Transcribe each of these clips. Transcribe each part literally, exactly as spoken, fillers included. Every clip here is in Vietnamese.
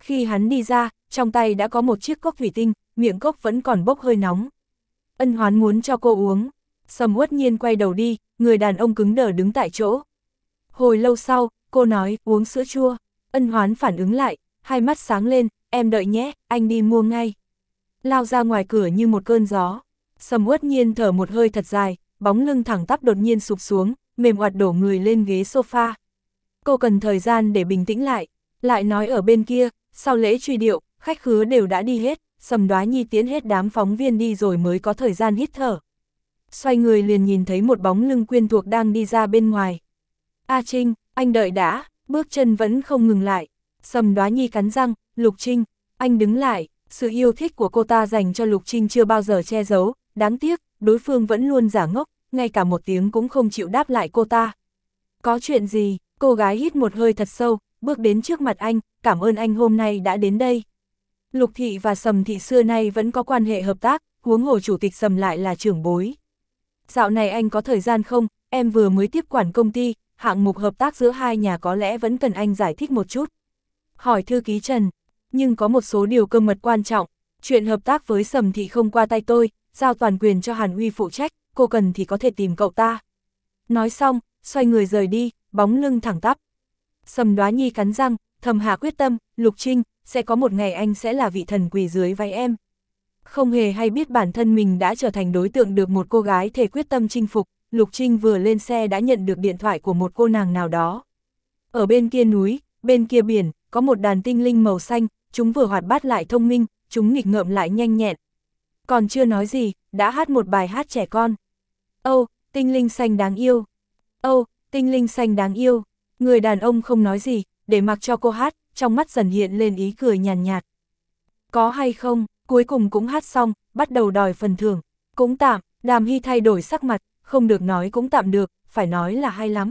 Khi hắn đi ra, trong tay đã có một chiếc cốc thủy tinh, miệng cốc vẫn còn bốc hơi nóng. Ân Hoán muốn cho cô uống. Sầm Uất Nhiên quay đầu đi, người đàn ông cứng đờ đứng tại chỗ. Hồi lâu sau, cô nói, uống sữa chua. Ân Hoán phản ứng lại, hai mắt sáng lên, em đợi nhé, anh đi mua ngay. Lao ra ngoài cửa như một cơn gió. Sầm Uất Nhiên thở một hơi thật dài, bóng lưng thẳng tắp đột nhiên sụp xuống, mềm oặt đổ người lên ghế sofa. Cô cần thời gian để bình tĩnh lại, lại nói ở bên kia, sau lễ truy điệu, khách khứa đều đã đi hết, Sầm Đoá Nhi tiến hết đám phóng viên đi rồi mới có thời gian hít thở. Xoay người liền nhìn thấy một bóng lưng quen thuộc đang đi ra bên ngoài. A Trinh, anh đợi đã, bước chân vẫn không ngừng lại. Sầm Đoá Nhi cắn răng, Lục Trinh, anh đứng lại, sự yêu thích của cô ta dành cho Lục Trinh chưa bao giờ che giấu, đáng tiếc, đối phương vẫn luôn giả ngốc, ngay cả một tiếng cũng không chịu đáp lại cô ta. Có chuyện gì? Cô gái hít một hơi thật sâu, bước đến trước mặt anh, cảm ơn anh hôm nay đã đến đây. Lục Thị và Sầm Thị xưa nay vẫn có quan hệ hợp tác, huống hồ chủ tịch Sầm lại là trưởng bối. Dạo này anh có thời gian không? Em vừa mới tiếp quản công ty, hạng mục hợp tác giữa hai nhà có lẽ vẫn cần anh giải thích một chút. Hỏi thư ký Trần, nhưng có một số điều cơ mật quan trọng, chuyện hợp tác với Sầm Thị không qua tay tôi, giao toàn quyền cho Hàn Uy phụ trách, cô cần thì có thể tìm cậu ta. Nói xong, xoay người rời đi, bóng lưng thẳng tắp. Sầm Đoá Nhi cắn răng, thầm hạ quyết tâm, Lục Trinh, sẽ có một ngày anh sẽ là vị thần quỳ dưới váy em. Không hề hay biết bản thân mình đã trở thành đối tượng được một cô gái thề quyết tâm chinh phục, Lục Trinh vừa lên xe đã nhận được điện thoại của một cô nàng nào đó. Ở bên kia núi, bên kia biển, có một đàn tinh linh màu xanh, chúng vừa hoạt bát lại thông minh, chúng nghịch ngợm lại nhanh nhẹn. Còn chưa nói gì, đã hát một bài hát trẻ con. Âu, tinh linh xanh đáng yêu. Âu, tinh linh xanh đáng yêu. Người đàn ông không nói gì, để mặc cho cô hát, trong mắt dần hiện lên ý cười nhàn nhạt, nhạt. Có hay không, cuối cùng cũng hát xong, bắt đầu đòi phần thưởng. Cũng tạm, Đàm Hy thay đổi sắc mặt, không được nói cũng tạm được, phải nói là hay lắm.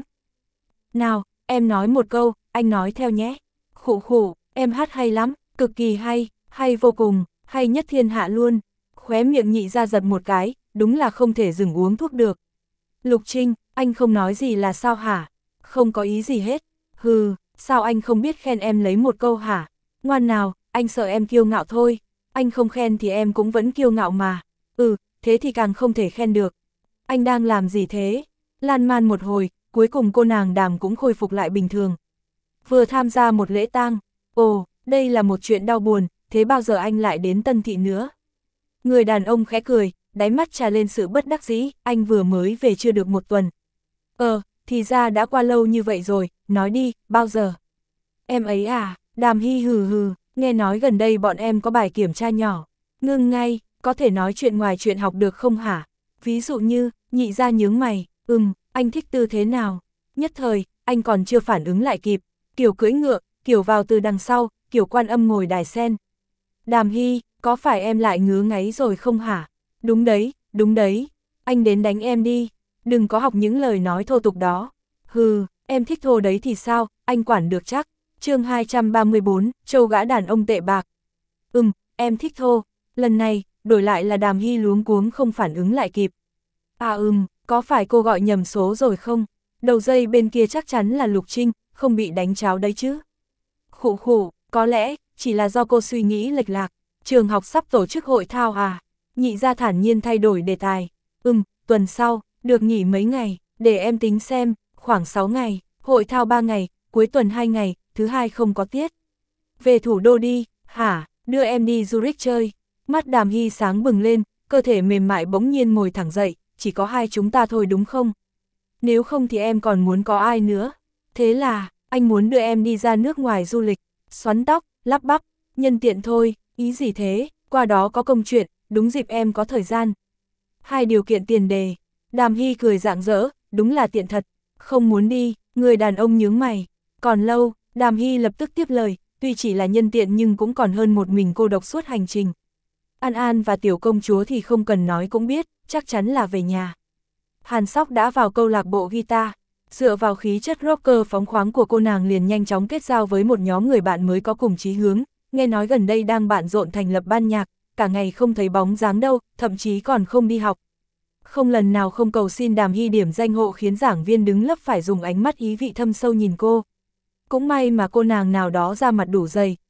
Nào, em nói một câu, anh nói theo nhé. Khụ khụ, em hát hay lắm, cực kỳ hay, hay vô cùng, hay nhất thiên hạ luôn. Khóe miệng Nhị ra giật một cái, đúng là không thể dừng uống thuốc được. Lục Trinh, anh không nói gì là sao hả? Không có ý gì hết. Hừ, sao anh không biết khen em lấy một câu hả? Ngoan nào, anh sợ em kiêu ngạo thôi. Anh không khen thì em cũng vẫn kiêu ngạo mà. Ừ, thế thì càng không thể khen được. Anh đang làm gì thế? Lan man một hồi, cuối cùng cô nàng Đàm cũng khôi phục lại bình thường. Vừa tham gia một lễ tang. Ồ, đây là một chuyện đau buồn, thế bao giờ anh lại đến Tân Thị nữa? Người đàn ông khẽ cười, đáy mắt trà lên sự bất đắc dĩ, anh vừa mới về chưa được một tuần. Ờ, thì ra đã qua lâu như vậy rồi, nói đi, bao giờ? Em ấy à, Đàm Hy hừ hừ, nghe nói gần đây bọn em có bài kiểm tra nhỏ. Ngưng ngay, có thể nói chuyện ngoài chuyện học được không hả? Ví dụ như, Nhị ra nhướng mày, ừm, anh thích tư thế nào? Nhất thời, anh còn chưa phản ứng lại kịp, kiểu cưỡi ngựa, kiểu vào từ đằng sau, kiểu Quan Âm ngồi đài sen. Đàm Hy, có phải em lại ngứa ngáy rồi không hả? Đúng đấy, đúng đấy, anh đến đánh em đi, đừng có học những lời nói thô tục đó. Hừ, em thích thô đấy thì sao, anh quản được chắc. Chương hai trăm ba mươi bốn, Châu gã đàn ông tệ bạc. Ừm, em thích thô, lần này, đổi lại là Đàm Hy luống cuống không phản ứng lại kịp. À ừm, có phải cô gọi nhầm số rồi không? Đầu dây bên kia chắc chắn là Lục Trinh, không bị đánh cháo đấy chứ. Khụ khụ, có lẽ, chỉ là do cô suy nghĩ lệch lạc. Trường học sắp tổ chức hội thao à? Nhị ra thản nhiên thay đổi đề tài. Ừm, tuần sau, được nghỉ mấy ngày, để em tính xem, khoảng sáu ngày, hội thao ba ngày, cuối tuần hai ngày, thứ hai không có tiết. Về thủ đô đi, hả, đưa em đi Zurich chơi. Mắt Đàm Hy sáng bừng lên, cơ thể mềm mại bỗng nhiên ngồi thẳng dậy, chỉ có hai chúng ta thôi đúng không? Nếu không thì em còn muốn có ai nữa? Thế là, anh muốn đưa em đi ra nước ngoài du lịch, xoắn tóc, lắp bắp, nhân tiện thôi, ý gì thế, qua đó có công chuyện, đúng dịp em có thời gian. Hai điều kiện tiền đề, Đàm Hy cười rạng rỡ, đúng là tiện thật, không muốn đi, người đàn ông nhướng mày, còn lâu, Đàm Hy lập tức tiếp lời, tuy chỉ là nhân tiện nhưng cũng còn hơn một mình cô độc suốt hành trình. An An và tiểu công chúa thì không cần nói cũng biết, chắc chắn là về nhà. Hàn Sóc đã vào câu lạc bộ guitar, dựa vào khí chất rocker phóng khoáng của cô nàng liền nhanh chóng kết giao với một nhóm người bạn mới có cùng chí hướng, nghe nói gần đây đang bận rộn thành lập ban nhạc, cả ngày không thấy bóng dáng đâu, thậm chí còn không đi học. Không lần nào không cầu xin Đàm Hy điểm danh hộ khiến giảng viên đứng lớp phải dùng ánh mắt ý vị thâm sâu nhìn cô. Cũng may mà cô nàng nào đó ra mặt đủ dày,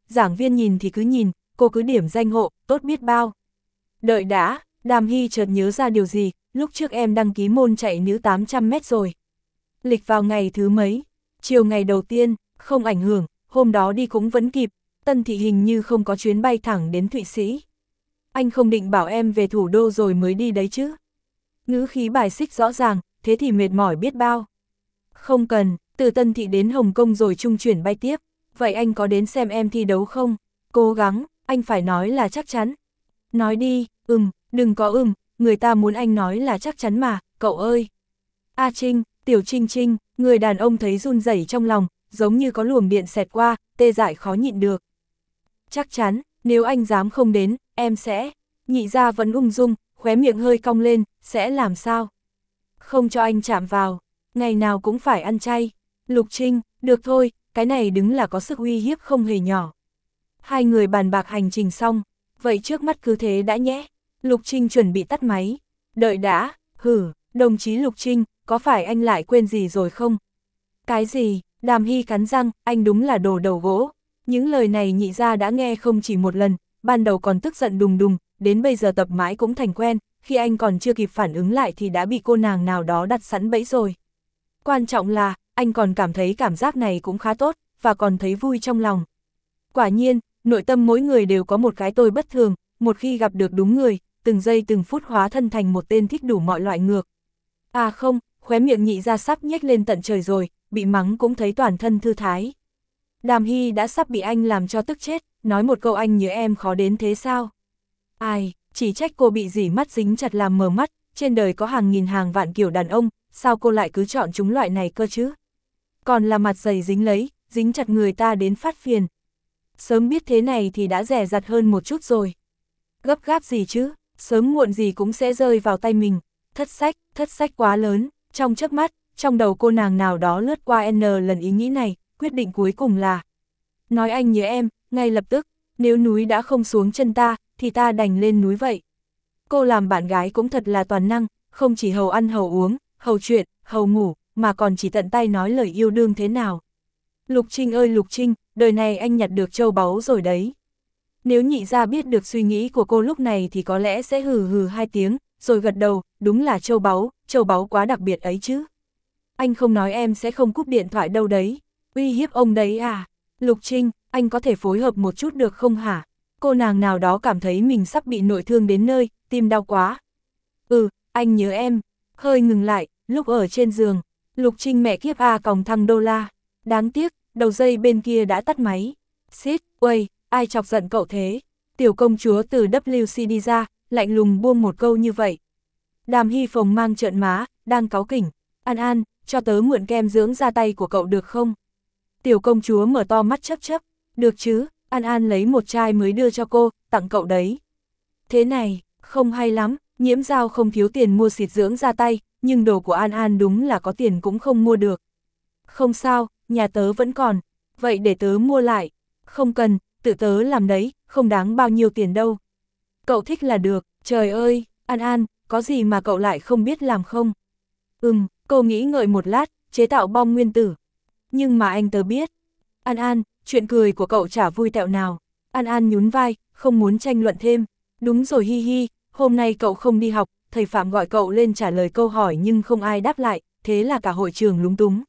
giảng viên nhìn thì cứ nhìn, cô cứ điểm danh hộ, tốt biết bao. Đợi đã, Đàm Hy chợt nhớ ra điều gì, lúc trước em đăng ký môn chạy nữ tám trăm mét rồi. Lịch vào ngày thứ mấy? Chiều ngày đầu tiên, không ảnh hưởng, hôm đó đi cũng vẫn kịp, Tân Thị hình như không có chuyến bay thẳng đến Thụy Sĩ. Anh không định bảo em về thủ đô rồi mới đi đấy chứ? Ngữ khí bài xích rõ ràng, thế thì mệt mỏi biết bao. Không cần, từ Tân Thị đến Hồng Kông rồi trung chuyển bay tiếp, vậy anh có đến xem em thi đấu không? Cố gắng, anh phải nói là chắc chắn. Nói đi, ừm, đừng có ừm, người ta muốn anh nói là chắc chắn mà, cậu ơi. A Trinh, Tiểu Trinh Trinh, người đàn ông thấy run rẩy trong lòng, giống như có luồng điện xẹt qua, tê dại khó nhịn được. Chắc chắn, nếu anh dám không đến, em sẽ. Nhị gia vẫn ung dung, khóe miệng hơi cong lên, sẽ làm sao? Không cho anh chạm vào, ngày nào cũng phải ăn chay. Lục Trinh, được thôi, cái này đứng là có sức uy hiếp không hề nhỏ. Hai người bàn bạc hành trình xong, vậy trước mắt cứ thế đã nhé. Lục Trinh chuẩn bị tắt máy. Đợi đã, hử, đồng chí Lục Trinh, có phải anh lại quên gì rồi không? Cái gì? Đàm Hy cắn răng, anh đúng là đồ đầu gỗ. Những lời này nhị gia đã nghe không chỉ một lần, ban đầu còn tức giận đùng đùng, đến bây giờ tập mãi cũng thành quen, khi anh còn chưa kịp phản ứng lại thì đã bị cô nàng nào đó đặt sẵn bẫy rồi. Quan trọng là, anh còn cảm thấy cảm giác này cũng khá tốt, và còn thấy vui trong lòng. Quả nhiên, nội tâm mỗi người đều có một cái tôi bất thường, một khi gặp được đúng người, từng giây từng phút hóa thân thành một tên thích đủ mọi loại ngược. À không, khóe miệng nhị ra sắp nhếch lên tận trời rồi, bị mắng cũng thấy toàn thân thư thái. Đàm Hy đã sắp bị anh làm cho tức chết, nói một câu anh nhớ em khó đến thế sao? Ai, chỉ trách cô bị dỉ mắt dính chặt làm mờ mắt, trên đời có hàng nghìn hàng vạn kiểu đàn ông, sao cô lại cứ chọn chúng loại này cơ chứ? Còn là mặt dày dính lấy, dính chặt người ta đến phát phiền. Sớm biết thế này thì đã dè dặt hơn một chút rồi. Gấp gáp gì chứ, sớm muộn gì cũng sẽ rơi vào tay mình. Thất sách, thất sách quá lớn, trong chớp mắt, trong đầu cô nàng nào đó lướt qua N lần ý nghĩ này, quyết định cuối cùng là nói anh nhớ em, ngay lập tức, nếu núi đã không xuống chân ta, thì ta đành lên núi vậy. Cô làm bạn gái cũng thật là toàn năng, không chỉ hầu ăn hầu uống, hầu chuyện, hầu ngủ, mà còn chỉ tận tay nói lời yêu đương thế nào. Lục Trinh ơi Lục Trinh, đời này anh nhặt được châu báu rồi đấy. Nếu nhị gia biết được suy nghĩ của cô lúc này thì có lẽ sẽ hừ hừ hai tiếng, rồi gật đầu, đúng là châu báu, châu báu quá đặc biệt ấy chứ. Anh không nói em sẽ không cúp điện thoại đâu đấy. Uy hiếp ông đấy à? Lục Trinh, anh có thể phối hợp một chút được không hả? Cô nàng nào đó cảm thấy mình sắp bị nội thương đến nơi, tim đau quá. Ừ, anh nhớ em. Hơi ngừng lại, lúc ở trên giường, Lục Trinh mẹ kiếp à còng thăng đô la. Đáng tiếc, đầu dây bên kia đã tắt máy. Xít, uầy, ai chọc giận cậu thế? Tiểu công chúa từ W C đi ra, lạnh lùng buông một câu như vậy. Đàm Hy phồng mang trợn má, đang cáu kỉnh. An An, cho tớ mượn kem dưỡng da tay của cậu được không? Tiểu công chúa mở to mắt chấp chấp. Được chứ, An An lấy một chai mới đưa cho cô, tặng cậu đấy. Thế này, không hay lắm, Nhiễm Giao không thiếu tiền mua xịt dưỡng da tay, nhưng đồ của An An đúng là có tiền cũng không mua được. Không sao, nhà tớ vẫn còn, vậy để tớ mua lại. Không cần, tự tớ làm đấy, không đáng bao nhiêu tiền đâu. Cậu thích là được, trời ơi, An An, có gì mà cậu lại không biết làm không? Ừm, cô nghĩ ngợi một lát, chế tạo bom nguyên tử. Nhưng mà anh tớ biết. An An, chuyện cười của cậu chả vui tẹo nào. An An nhún vai, không muốn tranh luận thêm. Đúng rồi hi hi, hôm nay cậu không đi học, thầy Phạm gọi cậu lên trả lời câu hỏi nhưng không ai đáp lại, thế là cả hội trường lúng túng.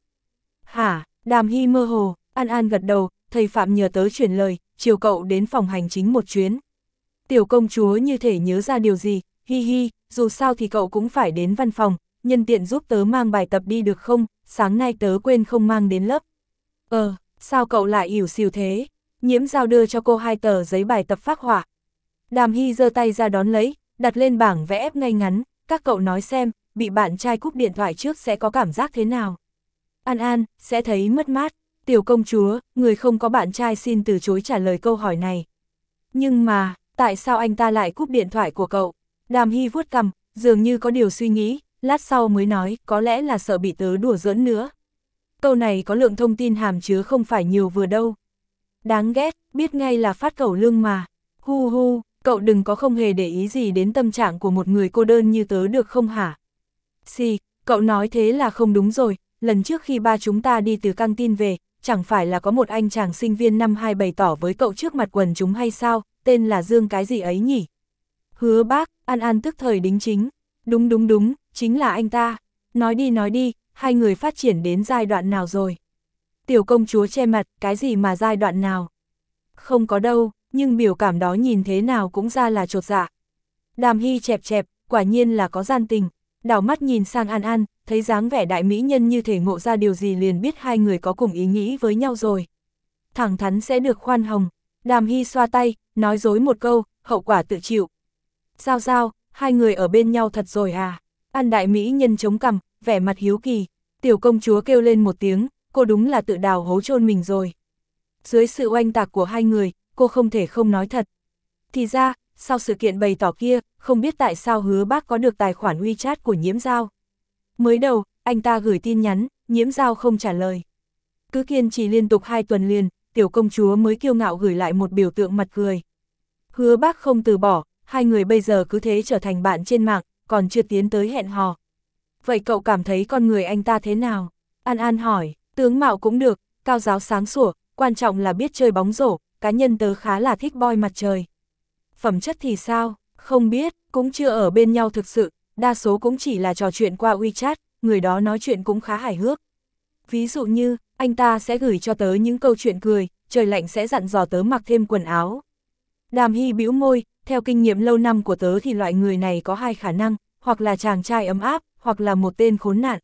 Hả, Đàm Hy mơ hồ, An An gật đầu, thầy Phạm nhờ tớ chuyển lời, chiều cậu đến phòng hành chính một chuyến. Tiểu công chúa như thể nhớ ra điều gì, hi hi, dù sao thì cậu cũng phải đến văn phòng, nhân tiện giúp tớ mang bài tập đi được không, sáng nay tớ quên không mang đến lớp. Ờ, sao cậu lại ỉu xìu thế? Nhiễm Giao đưa cho cô hai tờ giấy bài tập phác họa. Đàm Hy giơ tay ra đón lấy, đặt lên bảng vẽ ép ngay ngắn, các cậu nói xem, bị bạn trai cúp điện thoại trước sẽ có cảm giác thế nào? An An, sẽ thấy mất mát. Tiểu công chúa, người không có bạn trai xin từ chối trả lời câu hỏi này. Nhưng mà, tại sao anh ta lại cúp điện thoại của cậu? Đàm Hy vuốt cằm, dường như có điều suy nghĩ, lát sau mới nói, có lẽ là sợ bị tớ đùa giỡn nữa. Câu này có lượng thông tin hàm chứa không phải nhiều vừa đâu. Đáng ghét, biết ngay là phát cẩu lương mà. Hu hu, cậu đừng có không hề để ý gì đến tâm trạng của một người cô đơn như tớ được không hả? Xì, cậu nói thế là không đúng rồi, lần trước khi ba chúng ta đi từ căng tin về, chẳng phải là có một anh chàng sinh viên năm hai bày tỏ với cậu trước mặt quần chúng hay sao, tên là Dương cái gì ấy nhỉ? Hứa Bác, An An tức thời đính chính. Đúng đúng đúng, chính là anh ta. Nói đi nói đi, hai người phát triển đến giai đoạn nào rồi? Tiểu công chúa che mặt, cái gì mà giai đoạn nào? Không có đâu, nhưng biểu cảm đó nhìn thế nào cũng ra là chột dạ. Đàm Hy chẹp chẹp, quả nhiên là có gian tình. Đảo mắt nhìn sang An An, thấy dáng vẻ đại mỹ nhân như thể ngộ ra điều gì liền biết hai người có cùng ý nghĩ với nhau rồi. Thẳng thắn sẽ được khoan hồng. Đàm Hy xoa tay, nói dối một câu, hậu quả tự chịu. Sao sao, hai người ở bên nhau thật rồi à? An đại mỹ nhân chống cằm, vẻ mặt hiếu kỳ. Tiểu công chúa kêu lên một tiếng, cô đúng là tự đào hố chôn mình rồi. Dưới sự oanh tạc của hai người, cô không thể không nói thật. Thì ra, sau sự kiện bày tỏ kia, không biết tại sao Hứa Bác có được tài khoản WeChat của Nhiễm Giao. Mới đầu, anh ta gửi tin nhắn, Nhiễm Giao không trả lời. Cứ kiên trì liên tục hai tuần liền, tiểu công chúa mới kiêu ngạo gửi lại một biểu tượng mặt cười. Hứa Bác không từ bỏ, hai người bây giờ cứ thế trở thành bạn trên mạng, còn chưa tiến tới hẹn hò. Vậy cậu cảm thấy con người anh ta thế nào? An An hỏi, tướng mạo cũng được, cao giáo sáng sủa, quan trọng là biết chơi bóng rổ, cá nhân tớ khá là thích boy mặt trời. Phẩm chất thì sao? Không biết, cũng chưa ở bên nhau thực sự, đa số cũng chỉ là trò chuyện qua WeChat, người đó nói chuyện cũng khá hài hước. Ví dụ như, anh ta sẽ gửi cho tớ những câu chuyện cười, trời lạnh sẽ dặn dò tớ mặc thêm quần áo. Đàm Hy bĩu môi, theo kinh nghiệm lâu năm của tớ thì loại người này có hai khả năng, hoặc là chàng trai ấm áp, hoặc là một tên khốn nạn.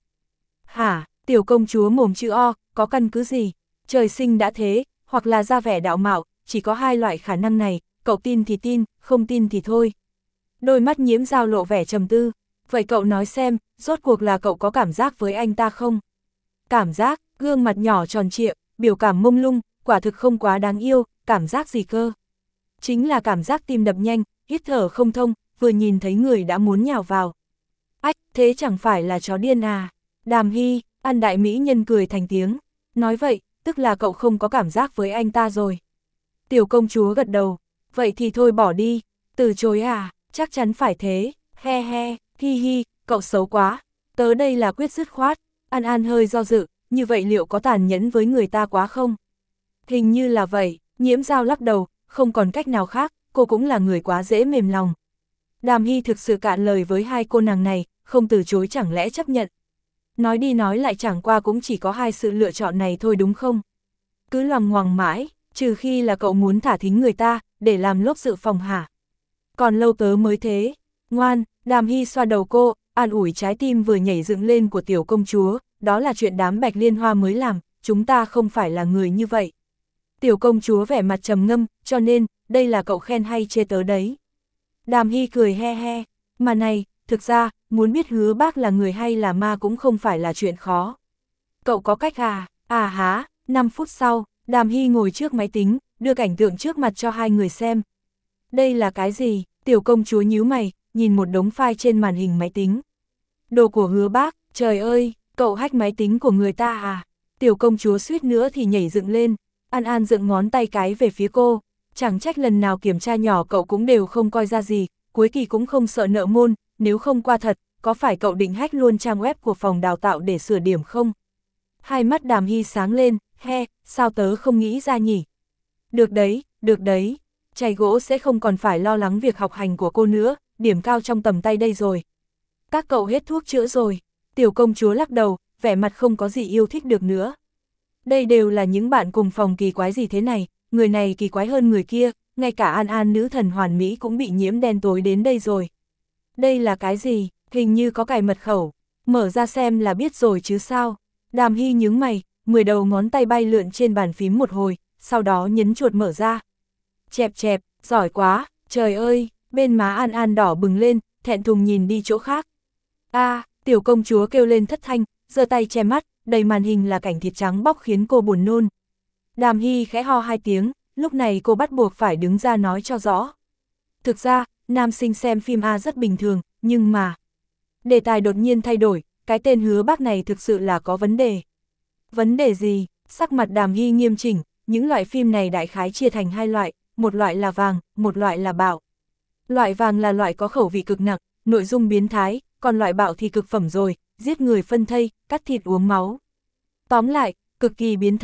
Hả, tiểu công chúa mồm chữ O, có căn cứ gì? Trời sinh đã thế, hoặc là ra vẻ đạo mạo, chỉ có hai loại khả năng này, cậu tin thì tin, không tin thì thôi. Đôi mắt Nhiễm Giao lộ vẻ trầm tư, vậy cậu nói xem, rốt cuộc là cậu có cảm giác với anh ta không? Cảm giác, gương mặt nhỏ tròn trịa, biểu cảm mông lung, quả thực không quá đáng yêu, cảm giác gì cơ? Chính là cảm giác tim đập nhanh, hít thở không thông, vừa nhìn thấy người đã muốn nhào vào. Ách, thế chẳng phải là chó điên à? Đàm Hy, An đại mỹ nhân cười thành tiếng, nói vậy, tức là cậu không có cảm giác với anh ta rồi. Tiểu công chúa gật đầu, vậy thì thôi bỏ đi, từ chối à, chắc chắn phải thế, he he, hi hi, cậu xấu quá, tớ đây là quyết dứt khoát. An An hơi do dự, như vậy liệu có tàn nhẫn với người ta quá không? Hình như là vậy, Nhiễm Giao lắc đầu, không còn cách nào khác, cô cũng là người quá dễ mềm lòng. Đàm Hy thực sự cạn lời với hai cô nàng này, không từ chối chẳng lẽ chấp nhận. Nói đi nói lại chẳng qua cũng chỉ có hai sự lựa chọn này thôi đúng không? Cứ loằng ngoằng mãi, trừ khi là cậu muốn thả thính người ta, để làm lốp dự phòng hả? Còn lâu tớ mới thế. Ngoan, Đàm Hy xoa đầu cô, an ủi trái tim vừa nhảy dựng lên của tiểu công chúa, đó là chuyện đám Bạch Liên Hoa mới làm, chúng ta không phải là người như vậy. Tiểu công chúa vẻ mặt trầm ngâm, cho nên, đây là cậu khen hay chê tớ đấy. Đàm Hy cười he he, mà này, thực ra, muốn biết Hứa Bác là người hay là ma cũng không phải là chuyện khó. Cậu có cách à? À há, năm phút sau, Đàm Hy ngồi trước máy tính, đưa cảnh tượng trước mặt cho hai người xem. Đây là cái gì? Tiểu công chúa nhíu mày, nhìn một đống file trên màn hình máy tính. Đồ của Hứa Bác, trời ơi, cậu hack máy tính của người ta à? Tiểu công chúa suýt nữa thì nhảy dựng lên, An An dựng ngón tay cái về phía cô. Chẳng trách lần nào kiểm tra nhỏ cậu cũng đều không coi ra gì, cuối kỳ cũng không sợ nợ môn, nếu không qua thật, có phải cậu định hack luôn trang web của phòng đào tạo để sửa điểm không? Hai mắt Đàm Hy sáng lên, he, sao tớ không nghĩ ra nhỉ? Được đấy, được đấy, chày gỗ sẽ không còn phải lo lắng việc học hành của cô nữa, điểm cao trong tầm tay đây rồi. Các cậu hết thuốc chữa rồi, tiểu công chúa lắc đầu, vẻ mặt không có gì yêu thích được nữa. Đây đều là những bạn cùng phòng kỳ quái gì thế này, người này kỳ quái hơn người kia, ngay cả An An nữ thần hoàn mỹ cũng bị nhiễm đen tối đến đây rồi. Đây là cái gì, hình như có cài mật khẩu, mở ra xem là biết rồi chứ sao. Đàm Hy nhướng mày, mười đầu ngón tay bay lượn trên bàn phím một hồi, sau đó nhấn chuột mở ra. Chẹp chẹp, giỏi quá, trời ơi, bên má An An đỏ bừng lên, thẹn thùng nhìn đi chỗ khác. A, à, tiểu công chúa kêu lên thất thanh, giơ tay che mắt, đầy màn hình là cảnh thịt trắng bóc khiến cô buồn nôn. Đàm Hy khẽ ho hai tiếng, lúc này cô bắt buộc phải đứng ra nói cho rõ. Thực ra, nam sinh xem phim A rất bình thường, nhưng mà... Đề tài đột nhiên thay đổi, cái tên Hứa Bác này thực sự là có vấn đề. Vấn đề gì? Sắc mặt Đàm Hy nghiêm chỉnh, những loại phim này đại khái chia thành hai loại, một loại là vàng, một loại là bạo. Loại vàng là loại có khẩu vị cực nặng, nội dung biến thái, còn loại bạo thì cực phẩm rồi, giết người phân thây, cắt thịt uống máu. Tóm lại, cực kỳ biến thái,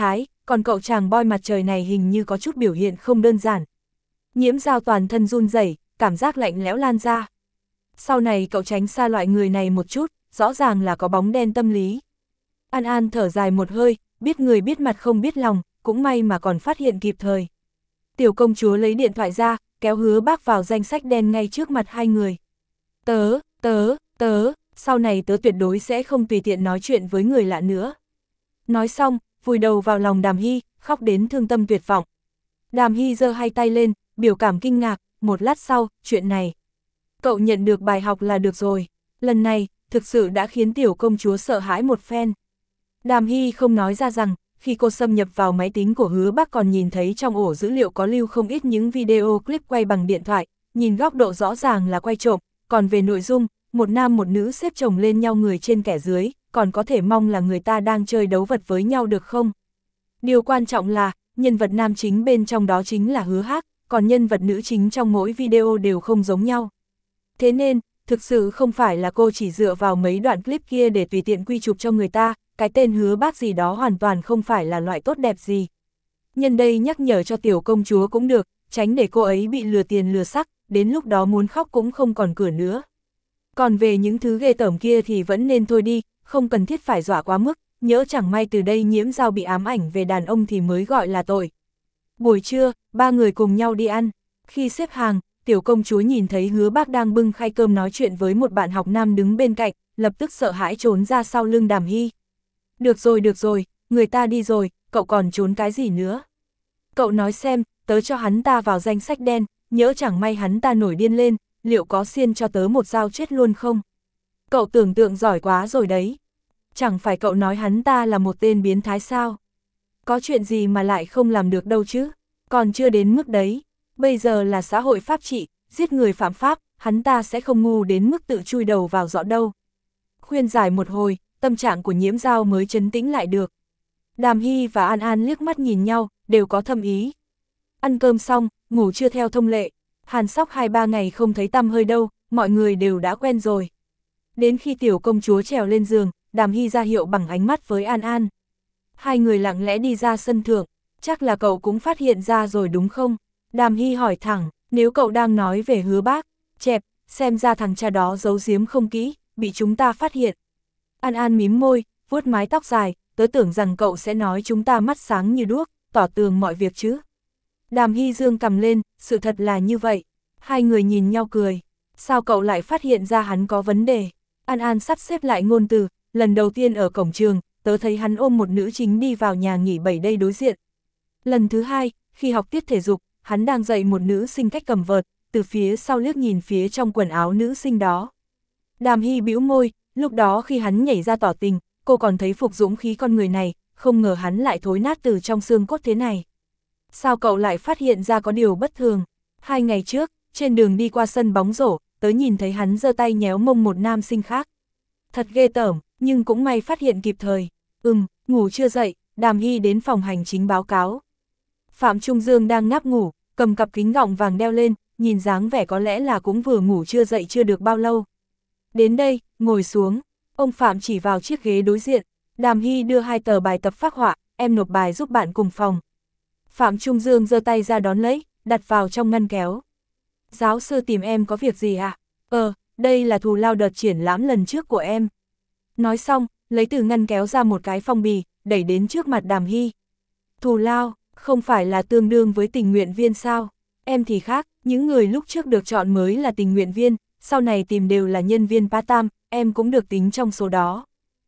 còn cậu chàng boy mặt trời này hình như có chút biểu hiện không đơn giản. Nhiễm Giao toàn thân run rẩy, cảm giác lạnh lẽo lan ra. Sau này cậu tránh xa loại người này một chút, rõ ràng là có bóng đen tâm lý. An An thở dài một hơi, biết người biết mặt không biết lòng, cũng may mà còn phát hiện kịp thời. Tiểu công chúa lấy điện thoại ra, kéo Hứa Bác vào danh sách đen ngay trước mặt hai người. Tớ, tớ, tớ, sau này tớ tuyệt đối sẽ không tùy tiện nói chuyện với người lạ nữa. Nói xong, vùi đầu vào lòng Đàm Hy, khóc đến thương tâm tuyệt vọng. Đàm Hy giơ hai tay lên, biểu cảm kinh ngạc, một lát sau, chuyện này. Cậu nhận được bài học là được rồi, lần này, thực sự đã khiến tiểu công chúa sợ hãi một phen. Đàm Hy không nói ra rằng, khi cô xâm nhập vào máy tính của Hứa Bác còn nhìn thấy trong ổ dữ liệu có lưu không ít những video clip quay bằng điện thoại, nhìn góc độ rõ ràng là quay trộm, còn về nội dung, một nam một nữ xếp chồng lên nhau người trên kẻ dưới, còn có thể mong là người ta đang chơi đấu vật với nhau được không? Điều quan trọng là, nhân vật nam chính bên trong đó chính là Hứa Hác, còn nhân vật nữ chính trong mỗi video đều không giống nhau. Thế nên, thực sự không phải là cô chỉ dựa vào mấy đoạn clip kia để tùy tiện quy chụp cho người ta, cái tên Hứa Bác gì đó hoàn toàn không phải là loại tốt đẹp gì. Nhân đây nhắc nhở cho tiểu công chúa cũng được, tránh để cô ấy bị lừa tiền lừa sắc, đến lúc đó muốn khóc cũng không còn cửa nữa. Còn về những thứ ghê tởm kia thì vẫn nên thôi đi, không cần thiết phải dọa quá mức, nhỡ chẳng may từ đây Nhiễm Giao bị ám ảnh về đàn ông thì mới gọi là tội. Buổi trưa, ba người cùng nhau đi ăn, khi xếp hàng, tiểu công chúa nhìn thấy Hứa Bác đang bưng khay cơm nói chuyện với một bạn học nam đứng bên cạnh, lập tức sợ hãi trốn ra sau lưng Đàm Hy. Được rồi được rồi, người ta đi rồi, cậu còn trốn cái gì nữa? Cậu nói xem, tớ cho hắn ta vào danh sách đen, nhỡ chẳng may hắn ta nổi điên lên, liệu có xiên cho tớ một dao chết luôn không? Cậu tưởng tượng giỏi quá rồi đấy. Chẳng phải cậu nói hắn ta là một tên biến thái sao? Có chuyện gì mà lại không làm được đâu chứ? Còn chưa đến mức đấy. Bây giờ là xã hội pháp trị, giết người phạm pháp, hắn ta sẽ không ngu đến mức tự chui đầu vào giỏ đâu. Khuyên giải một hồi, tâm trạng của Nhiễm Giao mới trấn tĩnh lại được. Đàm Hy và An An liếc mắt nhìn nhau, đều có thâm ý. Ăn cơm xong, ngủ trưa theo thông lệ. Hàn Sóc hai ba ngày không thấy tăm hơi đâu, mọi người đều đã quen rồi. Đến khi tiểu công chúa trèo lên giường, Đàm Hy ra hiệu bằng ánh mắt với An An. Hai người lặng lẽ đi ra sân thượng, chắc là cậu cũng phát hiện ra rồi đúng không? Đàm Hy hỏi thẳng, nếu cậu đang nói về Hứa Bác, chẹp, xem ra thằng cha đó giấu giếm không kỹ, bị chúng ta phát hiện. An An mím môi, vuốt mái tóc dài, tớ tưởng rằng cậu sẽ nói chúng ta mắt sáng như đuốc, tỏ tường mọi việc chứ. Đàm Hy dương cầm lên, sự thật là như vậy. Hai người nhìn nhau cười. Sao cậu lại phát hiện ra hắn có vấn đề? An An sắp xếp lại ngôn từ, lần đầu tiên ở cổng trường, tớ thấy hắn ôm một nữ chính đi vào nhà nghỉ bảy đây đối diện. Lần thứ hai, khi học tiết thể dục, hắn đang dạy một nữ sinh cách cầm vợt, từ phía sau liếc nhìn phía trong quần áo nữ sinh đó. Đàm Hy bĩu môi, lúc đó khi hắn nhảy ra tỏ tình, cô còn thấy phục dũng khí con người này, không ngờ hắn lại thối nát từ trong xương cốt thế này. Sao cậu lại phát hiện ra có điều bất thường? Hai ngày trước, trên đường đi qua sân bóng rổ, tớ nhìn thấy hắn giơ tay nhéo mông một nam sinh khác. Thật ghê tởm, nhưng cũng may phát hiện kịp thời. Ừm, ngủ chưa dậy, Đàm Hy đến phòng hành chính báo cáo. Phạm Trung Dương đang ngáp ngủ, cầm cặp kính gọng vàng đeo lên, nhìn dáng vẻ có lẽ là cũng vừa ngủ chưa dậy chưa được bao lâu. Đến đây, ngồi xuống, ông Phạm chỉ vào chiếc ghế đối diện, Đàm Hy đưa hai tờ bài tập phác họa, em nộp bài giúp bạn cùng phòng. Phạm Trung Dương giơ tay ra đón lấy, đặt vào trong ngăn kéo. Giáo sư tìm em có việc gì ạ? Ờ, đây là thù lao đợt triển lãm lần trước của em. Nói xong, lấy từ ngăn kéo ra một cái phong bì, đẩy đến trước mặt Đàm Hy. Thù lao, không phải là tương đương với tình nguyện viên sao? Em thì khác, những người lúc trước được chọn mới là tình nguyện viên, sau này tìm đều là nhân viên part-time, em cũng được tính trong số đó.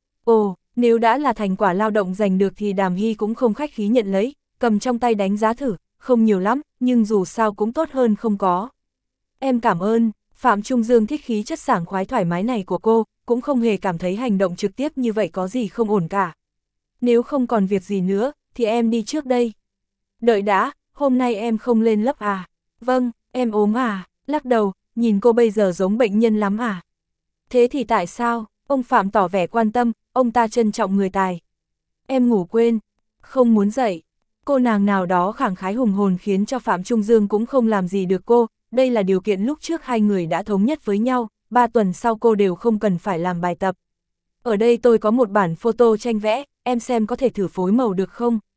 Ồ, nếu đã là thành quả lao động giành được thì Đàm Hy cũng không khách khí nhận lấy, cầm trong tay đánh giá thử, không nhiều lắm, nhưng dù sao cũng tốt hơn không có. Em cảm ơn, Phạm Trung Dương thích khí chất sảng khoái thoải mái này của cô, cũng không hề cảm thấy hành động trực tiếp như vậy có gì không ổn cả. Nếu không còn việc gì nữa, thì em đi trước đây. Đợi đã, hôm nay em không lên lớp à? Vâng, em ốm à? Lắc đầu, nhìn cô bây giờ giống bệnh nhân lắm à? Thế thì tại sao? Ông Phạm tỏ vẻ quan tâm, ông ta trân trọng người tài. Em ngủ quên, không muốn dậy. Cô nàng nào đó khẳng khái hùng hồn khiến cho Phạm Trung Dương cũng không làm gì được cô, đây là điều kiện lúc trước hai người đã thống nhất với nhau, ba tuần sau cô đều không cần phải làm bài tập. Ở đây tôi có một bản photo tranh vẽ, em xem có thể thử phối màu được không?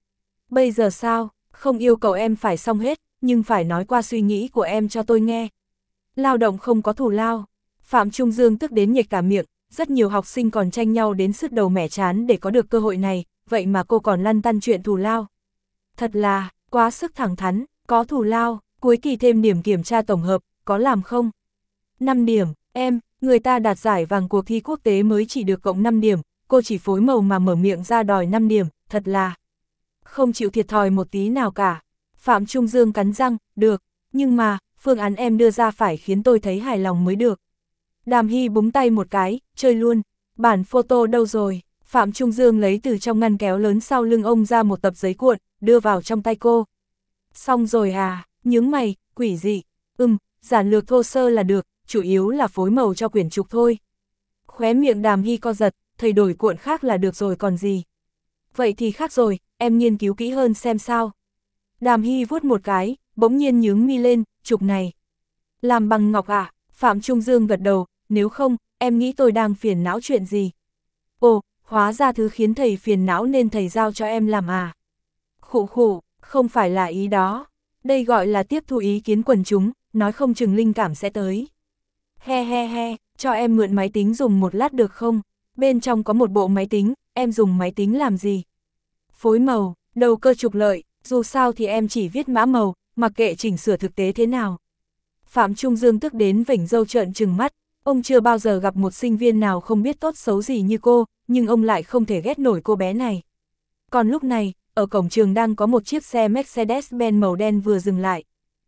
Bây giờ sao, không yêu cầu em phải xong hết, nhưng phải nói qua suy nghĩ của em cho tôi nghe. Lao động không có thù lao. Phạm Trung Dương tức đến nhếch cả miệng, rất nhiều học sinh còn tranh nhau đến sứt đầu mẻ trán để có được cơ hội này, vậy mà cô còn lăn tăn chuyện thù lao. Thật là, quá sức thẳng thắn, có thù lao, cuối kỳ thêm điểm kiểm tra tổng hợp, có làm không? năm điểm, em, người ta đạt giải vàng cuộc thi quốc tế mới chỉ được cộng năm điểm, cô chỉ phối màu mà mở miệng ra đòi năm điểm, thật là không chịu thiệt thòi một tí nào cả. Phạm Trung Dương cắn răng, được, nhưng mà, phương án em đưa ra phải khiến tôi thấy hài lòng mới được. Đàm Hy búng tay một cái, chơi luôn, bản photo đâu rồi? Phạm Trung Dương lấy từ trong ngăn kéo lớn sau lưng ông ra một tập giấy cuộn, đưa vào trong tay cô. Xong rồi à, nhướng mày, quỷ dị, ừm, giản lược thô sơ là được, chủ yếu là phối màu cho quyển trục thôi. Khóe miệng Đàm Hy co giật, thầy đổi cuộn khác là được rồi còn gì. Vậy thì khác rồi, em nghiên cứu kỹ hơn xem sao. Đàm Hy vuốt một cái, bỗng nhiên nhướng mi lên, trục này. Làm bằng ngọc à? Phạm Trung Dương gật đầu, nếu không, em nghĩ tôi đang phiền não chuyện gì? Ồ, hóa ra thứ khiến thầy phiền não nên thầy giao cho em làm à? Khụ khụ, không phải là ý đó. Đây gọi là tiếp thu ý kiến quần chúng, nói không chừng linh cảm sẽ tới. He he he, cho em mượn máy tính dùng một lát được không? Bên trong có một bộ máy tính, em dùng máy tính làm gì? Phối màu, đầu cơ trục lợi, dù sao thì em chỉ viết mã màu, mặc kệ chỉnh sửa thực tế thế nào. Phạm Trung Dương tức đến vểnh râu trợn trừng mắt, ông chưa bao giờ gặp một sinh viên nào không biết tốt xấu gì như cô, nhưng ông lại không thể ghét nổi cô bé này. Còn lúc này, ở cổng trường đang có một chiếc xe Mercedes-Benz màu đen vừa dừng lại.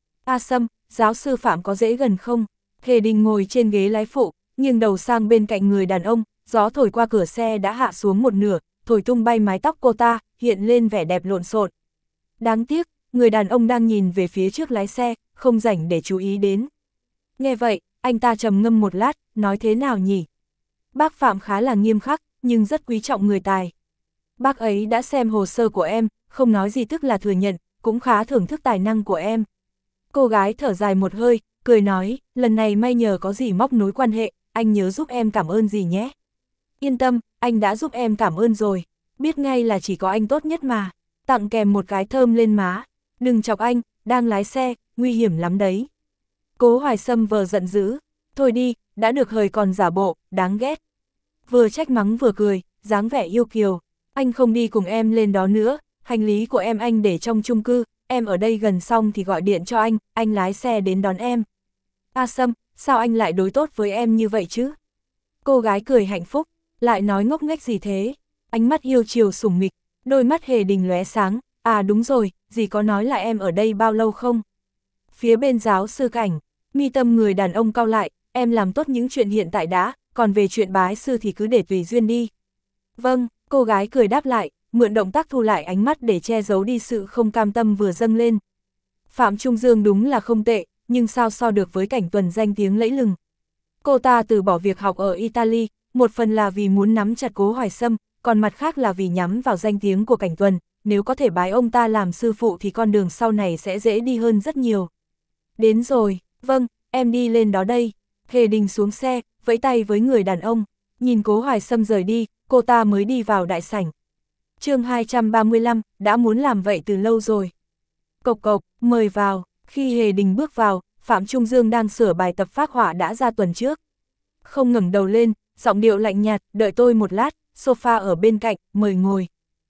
A Sâm, giáo sư Phạm có dễ gần không? Hề Đình ngồi trên ghế lái phụ, nghiêng đầu sang bên cạnh người đàn ông, gió thổi qua cửa xe đã hạ xuống một nửa, thổi tung bay mái tóc cô ta, hiện lên vẻ đẹp lộn xộn. Đáng tiếc, người đàn ông đang nhìn về phía trước lái xe, không rảnh để chú ý đến. Nghe vậy, anh ta trầm ngâm một lát, nói thế nào nhỉ? Bác Phạm khá là nghiêm khắc, nhưng rất quý trọng người tài. Bác ấy đã xem hồ sơ của em, không nói gì tức là thừa nhận, cũng khá thưởng thức tài năng của em. Cô gái thở dài một hơi, cười nói, lần này may nhờ có gì móc nối quan hệ, anh nhớ giúp em cảm ơn gì nhé. Yên tâm, anh đã giúp em cảm ơn rồi, biết ngay là chỉ có anh tốt nhất mà. Tặng kèm một cái thơm lên má, đừng chọc anh, đang lái xe, nguy hiểm lắm đấy. Cố Hoài Sâm vờ giận dữ, thôi đi, đã được hời còn giả bộ, đáng ghét. Vừa trách mắng vừa cười, dáng vẻ yêu kiều, anh không đi cùng em lên đó nữa, hành lý của em anh để trong chung cư, em ở đây gần xong thì gọi điện cho anh, anh lái xe đến đón em. A Sâm, sao anh lại đối tốt với em như vậy chứ? Cô gái cười hạnh phúc, lại nói ngốc nghếch gì thế? Ánh mắt yêu chiều sủng mịch, đôi mắt Hề Đình lóe sáng, à đúng rồi, dì có nói là em ở đây bao lâu không? Phía bên giáo sư Cảnh, mi tâm người đàn ông cau lại, em làm tốt những chuyện hiện tại đã, còn về chuyện bái sư thì cứ để tùy duyên đi. Vâng, cô gái cười đáp lại, mượn động tác thu lại ánh mắt để che giấu đi sự không cam tâm vừa dâng lên. Phạm Trung Dương đúng là không tệ, nhưng sao so được với Cảnh Tuần danh tiếng lẫy lừng. Cô ta từ bỏ việc học ở Italy, một phần là vì muốn nắm chặt Cố Hoài Sâm, còn mặt khác là vì nhắm vào danh tiếng của Cảnh Tuần, nếu có thể bái ông ta làm sư phụ thì con đường sau này sẽ dễ đi hơn rất nhiều. Đến rồi, vâng, em đi lên đó đây. Hề Đình xuống xe, vẫy tay với người đàn ông, nhìn Cố Hoài Sâm rời đi, cô ta mới đi vào đại sảnh. Chương hai trăm ba mươi lăm, đã muốn làm vậy từ lâu rồi. Cộc cộc, mời vào, khi Hề Đình bước vào, Phạm Trung Dương đang sửa bài tập phác họa đã ra tuần trước. Không ngẩng đầu lên, giọng điệu lạnh nhạt, đợi tôi một lát, sofa ở bên cạnh, mời ngồi.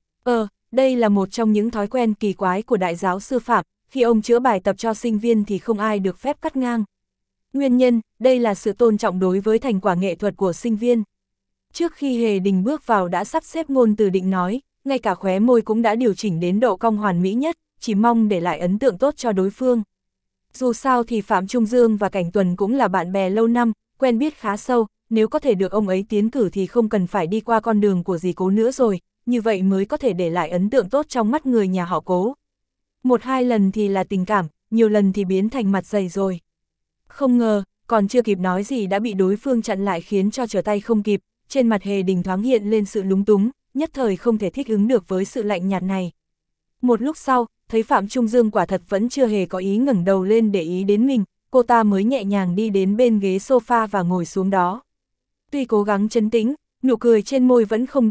Ờ, đây là một trong những thói quen kỳ quái của đại giáo sư Phạm, khi ông chữa bài tập cho sinh viên thì không ai được phép cắt ngang. Nguyên nhân, đây là sự tôn trọng đối với thành quả nghệ thuật của sinh viên. Trước khi Hề Đình bước vào đã sắp xếp ngôn từ định nói, ngay cả khóe môi cũng đã điều chỉnh đến độ cong hoàn mỹ nhất, chỉ mong để lại ấn tượng tốt cho đối phương. Dù sao thì Phạm Trung Dương và Cảnh Tuần cũng là bạn bè lâu năm, quen biết khá sâu, nếu có thể được ông ấy tiến cử thì không cần phải đi qua con đường của dì Cố nữa rồi, như vậy mới có thể để lại ấn tượng tốt trong mắt người nhà họ Cố. Một hai lần thì là tình cảm, nhiều lần thì biến thành mặt dày rồi. Không ngờ, còn chưa kịp nói gì đã bị đối phương chặn lại khiến cho trở tay không kịp, trên mặt Hề Đình thoáng hiện lên sự lúng túng, nhất thời không thể thích ứng được với sự lạnh nhạt này. Một lúc sau, thấy Phạm Trung Dương quả thật vẫn chưa hề có ý ngẩng đầu lên để ý đến mình, cô ta mới nhẹ nhàng đi đến bên ghế sofa và ngồi xuống đó. Tuy cố gắng trấn tĩnh, nụ cười trên môi vẫn không đổi,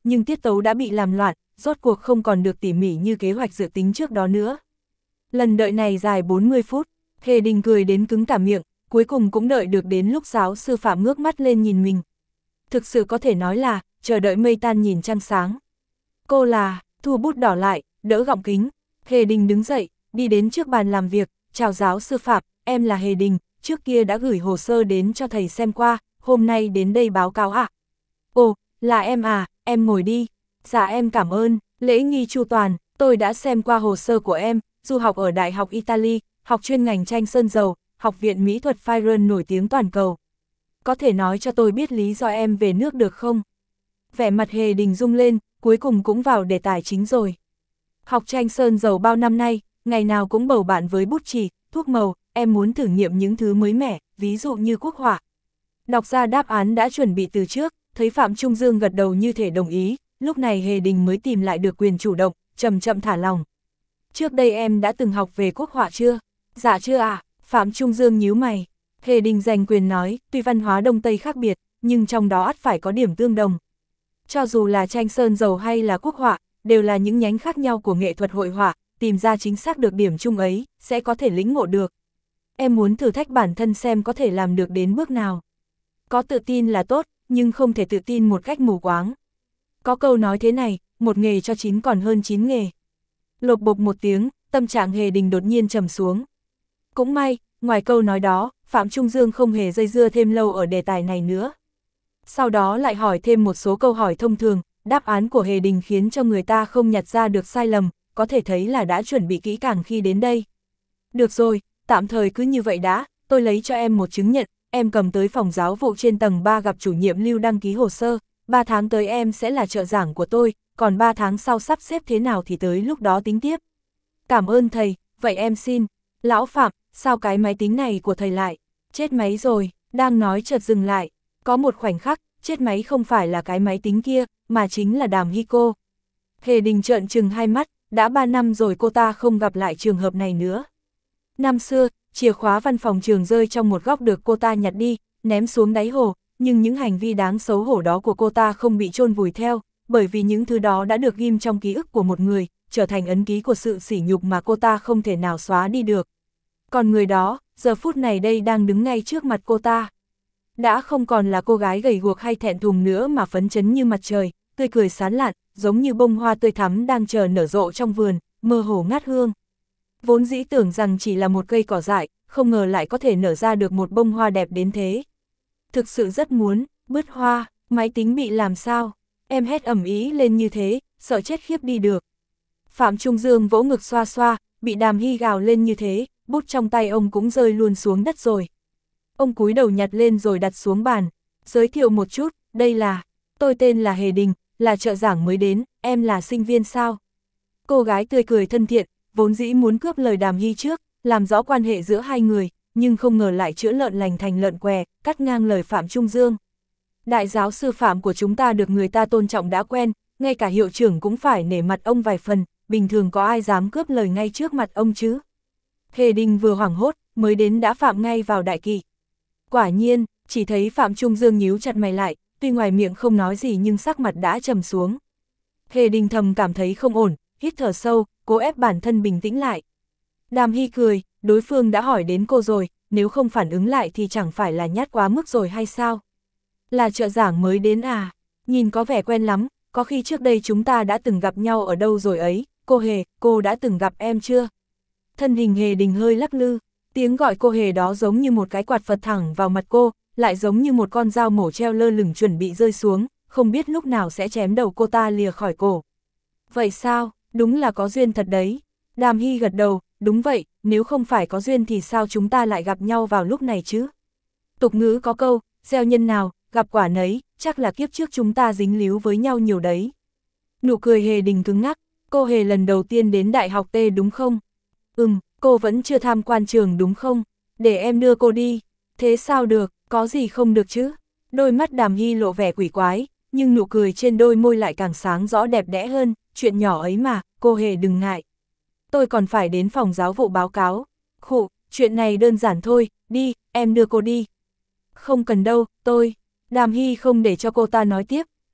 nhưng tiết tấu đã bị làm loạn, rốt cuộc không còn được tỉ mỉ như kế hoạch dự tính trước đó nữa. Lần đợi này dài bốn mươi phút, Hề Đình cười đến cứng cả miệng, cuối cùng cũng đợi được đến lúc giáo sư Phạm ngước mắt lên nhìn mình. Thực sự có thể nói là, chờ đợi mây tan nhìn trăng sáng. Cô là, thu bút đỏ lại, đỡ gọng kính. Hề Đình đứng dậy, đi đến trước bàn làm việc, chào giáo sư Phạm, em là Hề Đình, trước kia đã gửi hồ sơ đến cho thầy xem qua, hôm nay đến đây báo cáo ạ. À? Ồ, là em à, em ngồi đi. Dạ em cảm ơn, lễ nghi chu toàn, tôi đã xem qua hồ sơ của em, du học ở Đại học Italy, học chuyên ngành tranh sơn dầu, học viện mỹ thuật Firenze nổi tiếng toàn cầu. Có thể nói cho tôi biết lý do em về nước được không? Vẻ mặt Hề Đình rung lên, cuối cùng cũng vào đề tài chính rồi. Học tranh sơn dầu bao năm nay, ngày nào cũng bầu bạn với bút chì, thuốc màu, em muốn thử nghiệm những thứ mới mẻ, ví dụ như quốc họa. Đọc ra đáp án đã chuẩn bị từ trước, thấy Phạm Trung Dương gật đầu như thể đồng ý, lúc này Hề Đình mới tìm lại được quyền chủ động, chậm chậm thả lòng. Trước đây em đã từng học về quốc họa chưa? Dạ chưa ạ, à? Phạm Trung Dương nhíu mày. Hề Đình giành quyền nói, tuy văn hóa Đông Tây khác biệt, nhưng trong đó ắt phải có điểm tương đồng. Cho dù là tranh sơn dầu hay là quốc họa, đều là những nhánh khác nhau của nghệ thuật hội họa, tìm ra chính xác được điểm chung ấy, sẽ có thể lĩnh ngộ được. Em muốn thử thách bản thân xem có thể làm được đến bước nào. Có tự tin là tốt, nhưng không thể tự tin một cách mù quáng. Có câu nói thế này, một nghề cho chín còn hơn chín nghề. Lột bột một tiếng, tâm trạng Hề Đình đột nhiên trầm xuống. Cũng may, ngoài câu nói đó, Phạm Trung Dương không hề dây dưa thêm lâu ở đề tài này nữa. Sau đó lại hỏi thêm một số câu hỏi thông thường, đáp án của Hề Đình khiến cho người ta không nhặt ra được sai lầm, có thể thấy là đã chuẩn bị kỹ càng khi đến đây. Được rồi, tạm thời cứ như vậy đã, tôi lấy cho em một chứng nhận, em cầm tới phòng giáo vụ trên tầng ba gặp chủ nhiệm Lưu đăng ký hồ sơ, ba tháng tới em sẽ là trợ giảng của tôi, còn ba tháng sau sắp xếp thế nào thì tới lúc đó tính tiếp. Cảm ơn thầy, vậy em xin. Lão Phạm, sao cái máy tính này của thầy lại? Chết máy rồi, đang nói chợt dừng lại. Có một khoảnh khắc, chết máy không phải là cái máy tính kia, mà chính là Đàm Hy cô. Hề Đình trợn trừng hai mắt, đã ba năm rồi cô ta không gặp lại trường hợp này nữa. Năm xưa, chìa khóa văn phòng trường rơi trong một góc được cô ta nhặt đi, ném xuống đáy hồ, nhưng những hành vi đáng xấu hổ đó của cô ta không bị chôn vùi theo, bởi vì những thứ đó đã được ghim trong ký ức của một người, trở thành ấn ký của sự sỉ nhục mà cô ta không thể nào xóa đi được. Còn người đó, giờ phút này đây đang đứng ngay trước mặt cô ta. Đã không còn là cô gái gầy guộc hay thẹn thùng nữa mà phấn chấn như mặt trời, tươi cười sán lạn, giống như bông hoa tươi thắm đang chờ nở rộ trong vườn, mơ hồ ngát hương. Vốn dĩ tưởng rằng chỉ là một cây cỏ dại, không ngờ lại có thể nở ra được một bông hoa đẹp đến thế. Thực sự rất muốn, bứt hoa, máy tính bị làm sao, em hét ầm ĩ lên như thế, sợ chết khiếp đi được. Phạm Trung Dương vỗ ngực xoa xoa, bị Đàm Hy gào lên như thế, bút trong tay ông cũng rơi luôn xuống đất rồi. Ông cúi đầu nhặt lên rồi đặt xuống bàn, giới thiệu một chút, đây là, tôi tên là Hề Đình, là trợ giảng mới đến, em là sinh viên sao? Cô gái tươi cười thân thiện, vốn dĩ muốn cướp lời Đàm Hy trước, làm rõ quan hệ giữa hai người, nhưng không ngờ lại chữa lợn lành thành lợn què, cắt ngang lời Phạm Trung Dương. Đại giáo sư Phạm của chúng ta được người ta tôn trọng đã quen, ngay cả hiệu trưởng cũng phải nể mặt ông vài phần, bình thường có ai dám cướp lời ngay trước mặt ông chứ? Hề Đình vừa hoảng hốt, mới đến đã phạm ngay vào đại kỵ. Quả nhiên, chỉ thấy Phạm Trung Dương nhíu chặt mày lại, tuy ngoài miệng không nói gì nhưng sắc mặt đã trầm xuống. Hề Đình thầm cảm thấy không ổn, hít thở sâu, cố ép bản thân bình tĩnh lại. Đàm Hy cười, đối phương đã hỏi đến cô rồi, nếu không phản ứng lại thì chẳng phải là nhát quá mức rồi hay sao? Là trợ giảng mới đến à? Nhìn có vẻ quen lắm, có khi trước đây chúng ta đã từng gặp nhau ở đâu rồi ấy, cô Hề, cô đã từng gặp em chưa? Thân hình Hề Đình hơi lắc lư, tiếng gọi cô Hề đó giống như một cái quạt phật thẳng vào mặt cô, lại giống như một con dao mổ treo lơ lửng chuẩn bị rơi xuống, không biết lúc nào sẽ chém đầu cô ta lìa khỏi cổ. Vậy sao, đúng là có duyên thật đấy. Đàm Hy gật đầu, đúng vậy, nếu không phải có duyên thì sao chúng ta lại gặp nhau vào lúc này chứ? Tục ngữ có câu, gieo nhân nào, gặp quả nấy, chắc là kiếp trước chúng ta dính líu với nhau nhiều đấy. Nụ cười Hề Đình cứng ngắc, cô Hề lần đầu tiên đến Đại học T đúng không? Ừm, cô vẫn chưa tham quan trường đúng không? Để em đưa cô đi. Thế sao được, có gì không được chứ? Đôi mắt Đàm Hy lộ vẻ quỷ quái, nhưng nụ cười trên đôi môi lại càng sáng rõ đẹp đẽ hơn, chuyện nhỏ ấy mà, cô Hề đừng ngại. Tôi còn phải đến phòng giáo vụ báo cáo. Khụ, chuyện này đơn giản thôi, đi, em đưa cô đi. Không cần đâu, tôi. Đàm Hy không để cho cô ta nói tiếp,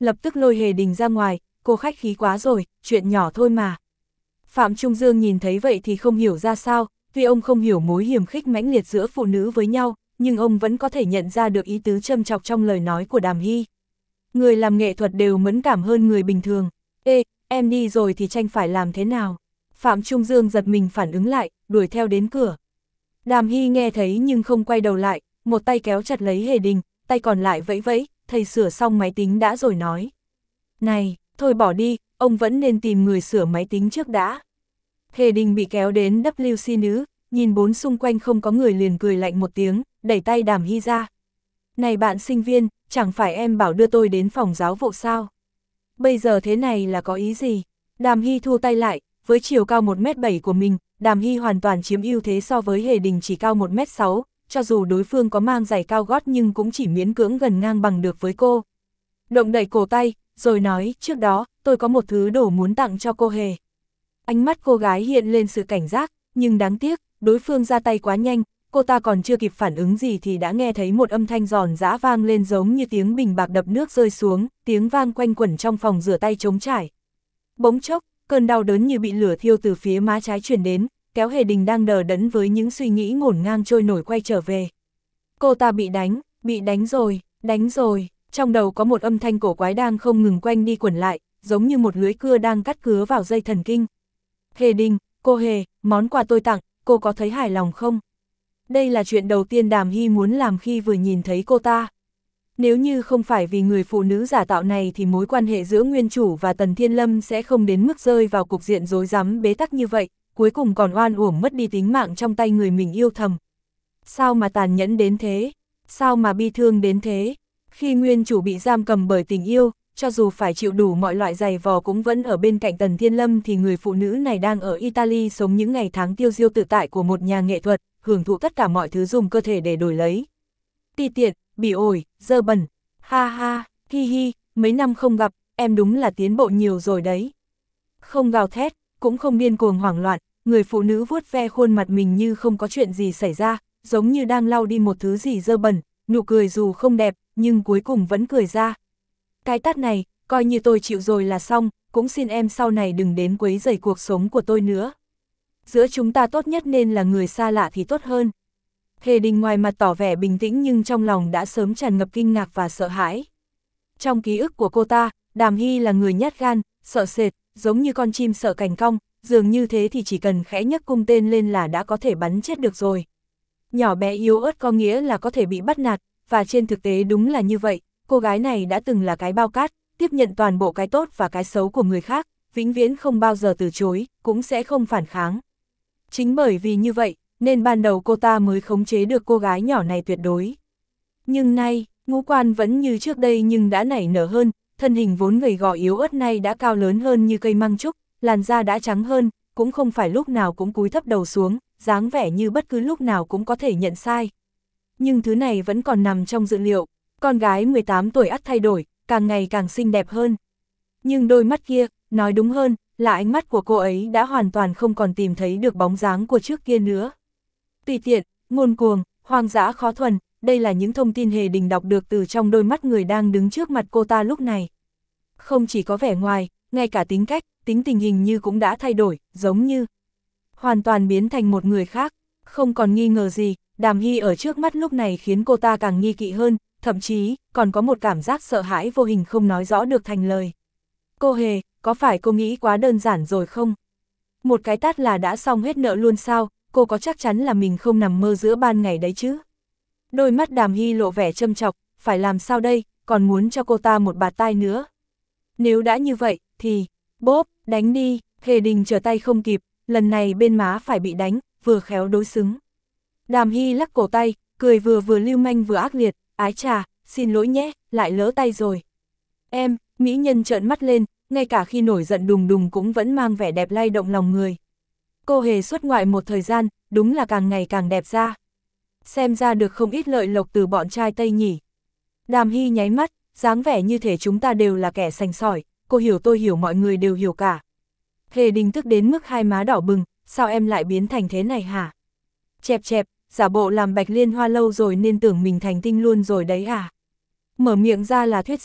lập tức lôi Hề Đình ra ngoài, cô khách khí quá rồi, chuyện nhỏ thôi mà. Phạm Trung Dương nhìn thấy vậy thì không hiểu ra sao, tuy ông không hiểu mối hiềm khích mãnh liệt giữa phụ nữ với nhau, nhưng ông vẫn có thể nhận ra được ý tứ châm chọc trong lời nói của Đàm Hy. Người làm nghệ thuật đều mẫn cảm hơn người bình thường. Ê, em đi rồi thì tranh phải làm thế nào? Phạm Trung Dương giật mình phản ứng lại, đuổi theo đến cửa. Đàm Hy nghe thấy nhưng không quay đầu lại, một tay kéo chặt lấy Hề Đình, tay còn lại vẫy vẫy, thầy sửa xong máy tính đã rồi nói. Này, thôi bỏ đi, ông vẫn nên tìm người sửa máy tính trước đã. Hề Đình bị kéo đến vê kép xê nữ, nhìn bốn xung quanh không có người liền cười lạnh một tiếng, đẩy tay Đàm Hy ra. Này bạn sinh viên, chẳng phải em bảo đưa tôi đến phòng giáo vụ sao? Bây giờ thế này là có ý gì? Đàm Hy thu tay lại, với chiều cao một mét bảy của mình, Đàm Hy hoàn toàn chiếm ưu thế so với Hề Đình chỉ cao một mét sáu, cho dù đối phương có mang giày cao gót nhưng cũng chỉ miễn cưỡng gần ngang bằng được với cô. Động đậy cổ tay, rồi nói, trước đó, tôi có một thứ đồ muốn tặng cho cô Hề. Ánh mắt cô gái hiện lên sự cảnh giác, nhưng đáng tiếc, đối phương ra tay quá nhanh, cô ta còn chưa kịp phản ứng gì thì đã nghe thấy một âm thanh giòn giã vang lên giống như tiếng bình bạc đập nước rơi xuống, tiếng vang quanh quẩn trong phòng rửa tay trống trải. Bỗng chốc, cơn đau đớn như bị lửa thiêu từ phía má trái truyền đến, kéo Hề Đình đang đờ đẫn với những suy nghĩ ngổn ngang trôi nổi quay trở về. Cô ta bị đánh, bị đánh rồi, đánh rồi, trong đầu có một âm thanh cổ quái đang không ngừng quanh đi quẩn lại, giống như một lưới cưa đang cắt cứa vào dây thần kinh. Hề Đình, cô Hề, món quà tôi tặng, cô có thấy hài lòng không? Đây là chuyện đầu tiên Đàm Hy muốn làm khi vừa nhìn thấy cô ta. Nếu như không phải vì người phụ nữ giả tạo này thì mối quan hệ giữa nguyên chủ và Tần Thiên Lâm sẽ không đến mức rơi vào cục diện rối rắm bế tắc như vậy, cuối cùng còn oan uổng mất đi tính mạng trong tay người mình yêu thầm. Sao mà tàn nhẫn đến thế? Sao mà bi thương đến thế? Khi nguyên chủ bị giam cầm bởi tình yêu, cho dù phải chịu đủ mọi loại giày vò cũng vẫn ở bên cạnh Tần Thiên Lâm thì người phụ nữ này đang ở Italy sống những ngày tháng tiêu diêu tự tại của một nhà nghệ thuật, hưởng thụ tất cả mọi thứ dùng cơ thể để đổi lấy. Ti tiện, bỉ ổi, dơ bẩn, ha ha, hi hi, mấy năm không gặp, em đúng là tiến bộ nhiều rồi đấy. Không gào thét, cũng không điên cuồng hoảng loạn, người phụ nữ vuốt ve khuôn mặt mình như không có chuyện gì xảy ra, giống như đang lau đi một thứ gì dơ bẩn, nụ cười dù không đẹp, nhưng cuối cùng vẫn cười ra. Cái tát này, coi như tôi chịu rồi là xong, cũng xin em sau này đừng đến quấy rầy cuộc sống của tôi nữa. Giữa chúng ta tốt nhất nên là người xa lạ thì tốt hơn. Hề Đình ngoài mặt tỏ vẻ bình tĩnh nhưng trong lòng đã sớm tràn ngập kinh ngạc và sợ hãi. Trong ký ức của cô ta, Đàm Hy là người nhát gan, sợ sệt, giống như con chim sợ cành cong, dường như thế thì chỉ cần khẽ nhấc cung tên lên là đã có thể bắn chết được rồi. Nhỏ bé yếu ớt có nghĩa là có thể bị bắt nạt, và trên thực tế đúng là như vậy, cô gái này đã từng là cái bao cát, tiếp nhận toàn bộ cái tốt và cái xấu của người khác, vĩnh viễn không bao giờ từ chối, cũng sẽ không phản kháng. Chính bởi vì như vậy, nên ban đầu cô ta mới khống chế được cô gái nhỏ này tuyệt đối. Nhưng nay, ngũ quan vẫn như trước đây nhưng đã nảy nở hơn, thân hình vốn gầy gò yếu ớt này đã cao lớn hơn như cây măng trúc, làn da đã trắng hơn, cũng không phải lúc nào cũng cúi thấp đầu xuống, dáng vẻ như bất cứ lúc nào cũng có thể nhận sai. Nhưng thứ này vẫn còn nằm trong dự liệu, con gái mười tám tuổi ắt thay đổi, càng ngày càng xinh đẹp hơn. Nhưng đôi mắt kia, nói đúng hơn, là ánh mắt của cô ấy đã hoàn toàn không còn tìm thấy được bóng dáng của trước kia nữa. Tùy tiện, ngôn cuồng, hoang dã khó thuần, đây là những thông tin Hề Đình đọc được từ trong đôi mắt người đang đứng trước mặt cô ta lúc này. Không chỉ có vẻ ngoài, ngay cả tính cách, tính tình hình như cũng đã thay đổi, giống như hoàn toàn biến thành một người khác, không còn nghi ngờ gì, Đàm Hy ở trước mắt lúc này khiến cô ta càng nghi kỵ hơn, thậm chí, còn có một cảm giác sợ hãi vô hình không nói rõ được thành lời. Cô Hề, có phải cô nghĩ quá đơn giản rồi không? Một cái tát là đã xong hết nợ luôn sao, cô có chắc chắn là mình không nằm mơ giữa ban ngày đấy chứ? Đôi mắt Đàm Hy lộ vẻ châm chọc, phải làm sao đây, còn muốn cho cô ta một bạt tai nữa. Nếu đã như vậy, thì, bốp, đánh đi, Hề Đình trở tay không kịp, lần này bên má phải bị đánh, vừa khéo đối xứng. Đàm Hy lắc cổ tay, cười vừa vừa lưu manh vừa ác liệt, ái chà, xin lỗi nhé, lại lỡ tay rồi. Em, mỹ nhân trợn mắt lên, ngay cả khi nổi giận đùng đùng cũng vẫn mang vẻ đẹp lay động lòng người. Cô Hề xuất ngoại một thời gian, đúng là càng ngày càng đẹp ra. Xem ra được không ít lợi lộc từ bọn trai Tây nhỉ. Đàm Hy nháy mắt, dáng vẻ như thể chúng ta đều là kẻ sành sỏi, cô hiểu tôi hiểu mọi người đều hiểu cả. Hề Đình tức đến mức hai má đỏ bừng, sao em lại biến thành thế này hả? Chẹp chẹp, giả bộ làm Bạch Liên Hoa lâu rồi nên tưởng mình thành tinh luôn rồi đấy à? Mở miệng ra là thuyết giáo,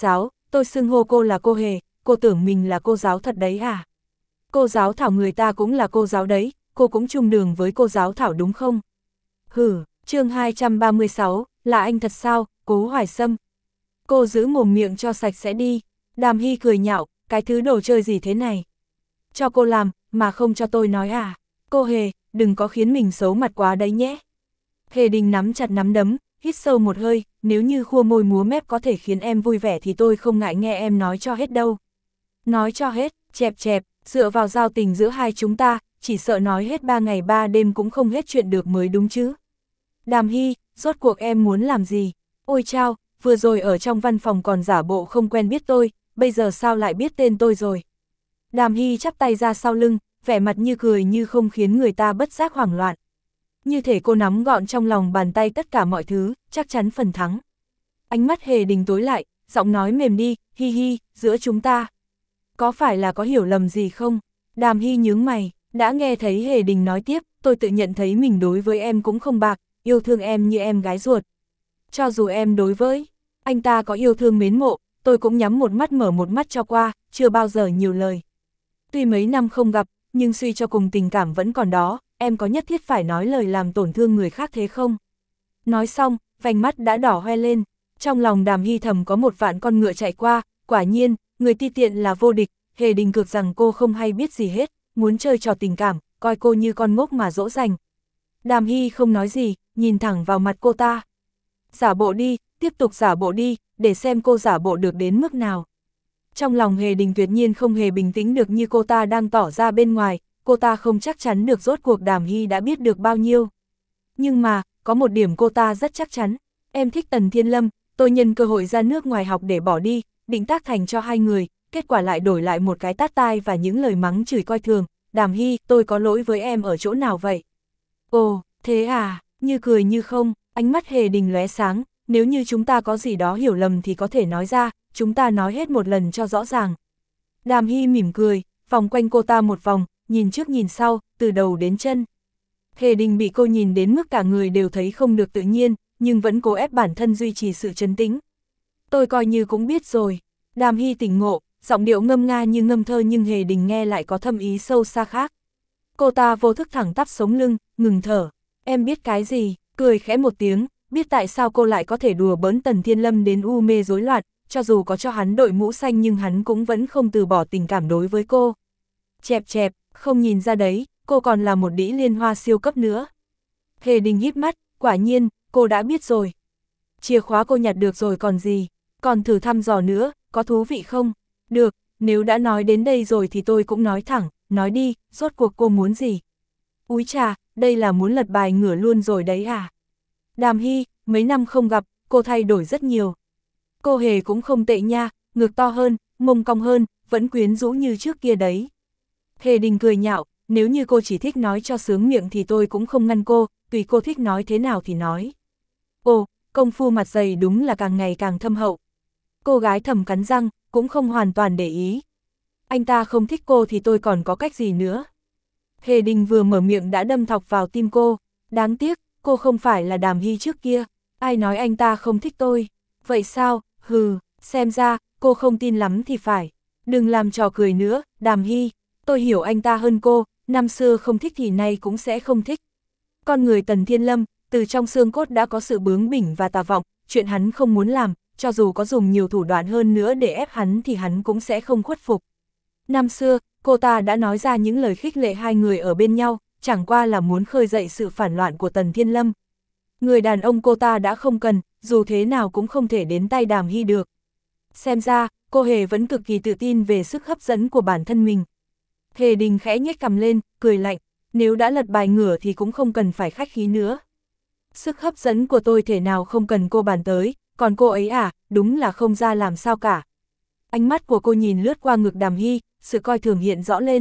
tôi xưng hô cô là cô Hề, cô tưởng mình là cô giáo thật đấy à? Cô giáo Thảo người ta cũng là cô giáo đấy, cô cũng chung đường với cô giáo Thảo đúng không? Hử, chương hai trăm ba mươi sáu, là anh thật sao, Cố Hoài Sâm. Cô giữ mồm miệng cho sạch sẽ đi. Đàm Hy cười nhạo, cái thứ đồ chơi gì thế này? Cho cô làm, mà không cho tôi nói à? Cô Hề, đừng có khiến mình xấu mặt quá đấy nhé. Hề Đình nắm chặt nắm đấm, hít sâu một hơi, nếu như khua môi múa mép có thể khiến em vui vẻ thì tôi không ngại nghe em nói cho hết đâu. Nói cho hết, chẹp chẹp, dựa vào giao tình giữa hai chúng ta, chỉ sợ nói hết ba ngày ba đêm cũng không hết chuyện được mới đúng chứ. Đàm Hy, rốt cuộc em muốn làm gì? Ôi chao, vừa rồi ở trong văn phòng còn giả bộ không quen biết tôi, bây giờ sao lại biết tên tôi rồi? Đàm Hy chắp tay ra sau lưng, vẻ mặt như cười như không khiến người ta bất giác hoảng loạn. Như thể cô nắm gọn trong lòng bàn tay tất cả mọi thứ, chắc chắn phần thắng. Ánh mắt Hề Đình tối lại, giọng nói mềm đi, hi hi, giữa chúng ta. Có phải là có hiểu lầm gì không? Đàm Hy nhướng mày, đã nghe thấy Hề Đình nói tiếp, tôi tự nhận thấy mình đối với em cũng không bạc, yêu thương em như em gái ruột. Cho dù em đối với anh ta có yêu thương mến mộ, tôi cũng nhắm một mắt mở một mắt cho qua, chưa bao giờ nhiều lời. Tuy mấy năm không gặp, nhưng suy cho cùng tình cảm vẫn còn đó, em có nhất thiết phải nói lời làm tổn thương người khác thế không? Nói xong, vành mắt đã đỏ hoe lên, trong lòng Đàm Hy thầm có một vạn con ngựa chạy qua, quả nhiên, người ti tiện là vô địch, Hề Đình cược rằng cô không hay biết gì hết, muốn chơi trò tình cảm, coi cô như con ngốc mà dỗ dành. Đàm Hy không nói gì, nhìn thẳng vào mặt cô ta. Giả bộ đi, tiếp tục giả bộ đi, để xem cô giả bộ được đến mức nào. Trong lòng Hề Đình tuyệt nhiên không hề bình tĩnh được như cô ta đang tỏ ra bên ngoài, cô ta không chắc chắn được rốt cuộc Đàm Hy đã biết được bao nhiêu. Nhưng mà, có một điểm cô ta rất chắc chắn, em thích Tần Thiên Lâm, tôi nhân cơ hội ra nước ngoài học để bỏ đi, định tác thành cho hai người, kết quả lại đổi lại một cái tát tai và những lời mắng chửi coi thường. Đàm Hy, tôi có lỗi với em ở chỗ nào vậy? Ồ, thế à, như cười như không, ánh mắt Hề Đình lóe sáng, nếu như chúng ta có gì đó hiểu lầm thì có thể nói ra, chúng ta nói hết một lần cho rõ ràng. Đàm Hy mỉm cười, vòng quanh cô ta một vòng, nhìn trước nhìn sau, từ đầu đến chân. Hề Đình bị cô nhìn đến mức cả người đều thấy không được tự nhiên, nhưng vẫn cố ép bản thân duy trì sự trấn tĩnh. Tôi coi như cũng biết rồi. Đàm Hy tỉnh ngộ, giọng điệu ngâm nga như ngâm thơ nhưng Hề Đình nghe lại có thâm ý sâu xa khác. Cô ta vô thức thẳng tắp sống lưng, ngừng thở. Em biết cái gì? Cười khẽ một tiếng, biết tại sao cô lại có thể đùa bỡn Tần Thiên Lâm đến u mê rối loạn, cho dù có cho hắn đội mũ xanh nhưng hắn cũng vẫn không từ bỏ tình cảm đối với cô. Chẹp chẹp, không nhìn ra đấy, cô còn là một đĩ liên hoa siêu cấp nữa. Hề Đình híp mắt, quả nhiên, cô đã biết rồi. Chìa khóa cô nhặt được rồi còn gì, còn thử thăm dò nữa, có thú vị không? Được, nếu đã nói đến đây rồi thì tôi cũng nói thẳng, nói đi, rốt cuộc cô muốn gì? Úi chà, đây là muốn lật bài ngửa luôn rồi đấy à? Đàm Hy, mấy năm không gặp, cô thay đổi rất nhiều. Cô Hề cũng không tệ nha, ngực to hơn, mông cong hơn, vẫn quyến rũ như trước kia đấy. Hề Đình cười nhạo, nếu như cô chỉ thích nói cho sướng miệng thì tôi cũng không ngăn cô, tùy cô thích nói thế nào thì nói. Ồ, công phu mặt dày đúng là càng ngày càng thâm hậu. Cô gái thầm cắn răng, cũng không hoàn toàn để ý. Anh ta không thích cô thì tôi còn có cách gì nữa. Hề Đình vừa mở miệng đã đâm thọc vào tim cô. Đáng tiếc, cô không phải là Đàm Hy trước kia. Ai nói anh ta không thích tôi? Vậy sao? Hừ, xem ra, cô không tin lắm thì phải. Đừng làm trò cười nữa, Đàm Hy. Tôi hiểu anh ta hơn cô, năm xưa không thích thì nay cũng sẽ không thích. Con người Tần Thiên Lâm, từ trong xương cốt đã có sự bướng bỉnh và tà vọng, chuyện hắn không muốn làm, cho dù có dùng nhiều thủ đoạn hơn nữa để ép hắn thì hắn cũng sẽ không khuất phục. Năm xưa, cô ta đã nói ra những lời khích lệ hai người ở bên nhau, chẳng qua là muốn khơi dậy sự phản loạn của Tần Thiên Lâm. Người đàn ông cô ta đã không cần, dù thế nào cũng không thể đến tay Đàm Hy được. Xem ra, cô Hề vẫn cực kỳ tự tin về sức hấp dẫn của bản thân mình. Hề Đình khẽ nhếch cằm lên, cười lạnh, nếu đã lật bài ngửa thì cũng không cần phải khách khí nữa. Sức hấp dẫn của tôi thể nào không cần cô bàn tới, còn cô ấy à, đúng là không ra làm sao cả. Ánh mắt của cô nhìn lướt qua ngực Đàm Hy, sự coi thường hiện rõ lên.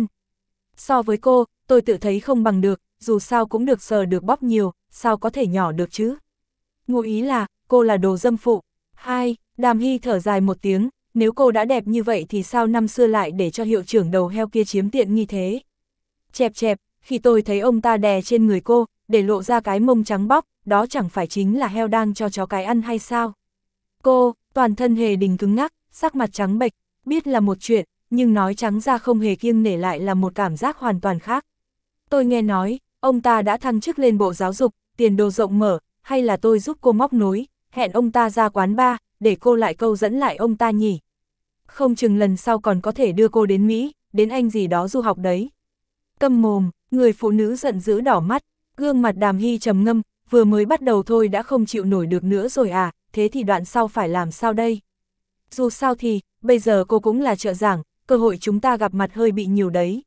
So với cô, tôi tự thấy không bằng được, dù sao cũng được sờ được bóp nhiều, sao có thể nhỏ được chứ. Ngụ ý là, cô là đồ dâm phụ. Hai, Đàm Hy thở dài một tiếng, nếu cô đã đẹp như vậy thì sao năm xưa lại để cho hiệu trưởng đầu heo kia chiếm tiện nghi thế. Chẹp chẹp, khi tôi thấy ông ta đè trên người cô, để lộ ra cái mông trắng bóc, đó chẳng phải chính là heo đang cho chó cái ăn hay sao. Cô, toàn thân Hề Đình cứng ngắc, sắc mặt trắng bệch, biết là một chuyện, nhưng nói trắng ra không hề kiêng nể lại là một cảm giác hoàn toàn khác. Tôi nghe nói, ông ta đã thăng chức lên Bộ Giáo dục, tiền đồ rộng mở, hay là tôi giúp cô móc nối, hẹn ông ta ra quán bar, để cô lại câu dẫn lại ông ta nhỉ. Không chừng lần sau còn có thể đưa cô đến Mỹ, đến Anh gì đó du học đấy. Câm mồm, người phụ nữ giận dữ đỏ mắt, gương mặt Đàm Hy trầm ngâm, vừa mới bắt đầu thôi đã không chịu nổi được nữa rồi à, thế thì đoạn sau phải làm sao đây? Dù sao thì, bây giờ cô cũng là trợ giảng, cơ hội chúng ta gặp mặt hơi bị nhiều đấy.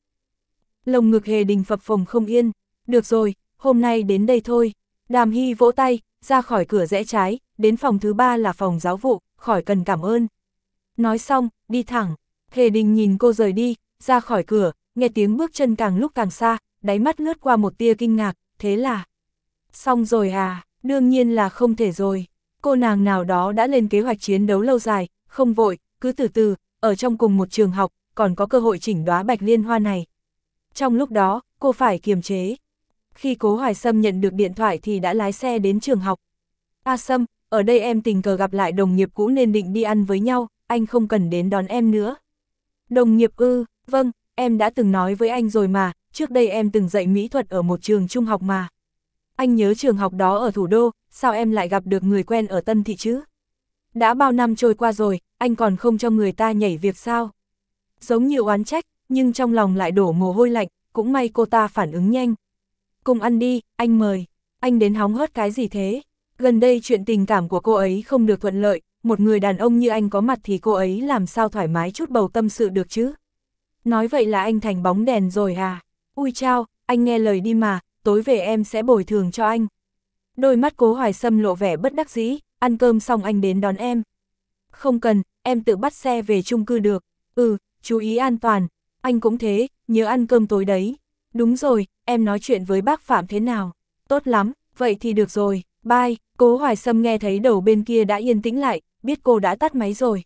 Lồng ngực Hề Đình phập phồng không yên, được rồi, hôm nay đến đây thôi. Đàm Hy vỗ tay, ra khỏi cửa rẽ trái, đến phòng thứ ba là phòng giáo vụ, khỏi cần cảm ơn. Nói xong, đi thẳng, Hề Đình nhìn cô rời đi, ra khỏi cửa, nghe tiếng bước chân càng lúc càng xa, đáy mắt lướt qua một tia kinh ngạc, thế là... Xong rồi à, đương nhiên là không thể rồi. Cô nàng nào đó đã lên kế hoạch chiến đấu lâu dài, không vội, cứ từ từ, ở trong cùng một trường học, còn có cơ hội chỉnh đóa bạch liên hoa này. Trong lúc đó, cô phải kiềm chế. Khi Cố Hoài Sâm nhận được điện thoại thì đã lái xe đến trường học. A Sâm, ở đây em tình cờ gặp lại đồng nghiệp cũ nên định đi ăn với nhau, anh không cần đến đón em nữa. Đồng nghiệp ư, vâng, em đã từng nói với anh rồi mà, trước đây em từng dạy mỹ thuật ở một trường trung học mà. Anh nhớ trường học đó ở thủ đô, sao em lại gặp được người quen ở Tân Thị chứ? Đã bao năm trôi qua rồi, anh còn không cho người ta nhảy việc sao? Giống như oán trách, nhưng trong lòng lại đổ mồ hôi lạnh, cũng may cô ta phản ứng nhanh. Cùng ăn đi, anh mời. Anh đến hóng hớt cái gì thế? Gần đây chuyện tình cảm của cô ấy không được thuận lợi, một người đàn ông như anh có mặt thì cô ấy làm sao thoải mái chút bầu tâm sự được chứ? Nói vậy là anh thành bóng đèn rồi à? Ui chao, anh nghe lời đi mà, tối về em sẽ bồi thường cho anh. Đôi mắt Cố Hoài Sâm lộ vẻ bất đắc dĩ, ăn cơm xong anh đến đón em. Không cần, em tự bắt xe về chung cư được. Ừ, chú ý an toàn, anh cũng thế, nhớ ăn cơm tối đấy. Đúng rồi, em nói chuyện với bác Phạm thế nào? Tốt lắm, vậy thì được rồi, bye. Cố Hoài Sâm nghe thấy đầu bên kia đã yên tĩnh lại, biết cô đã tắt máy rồi.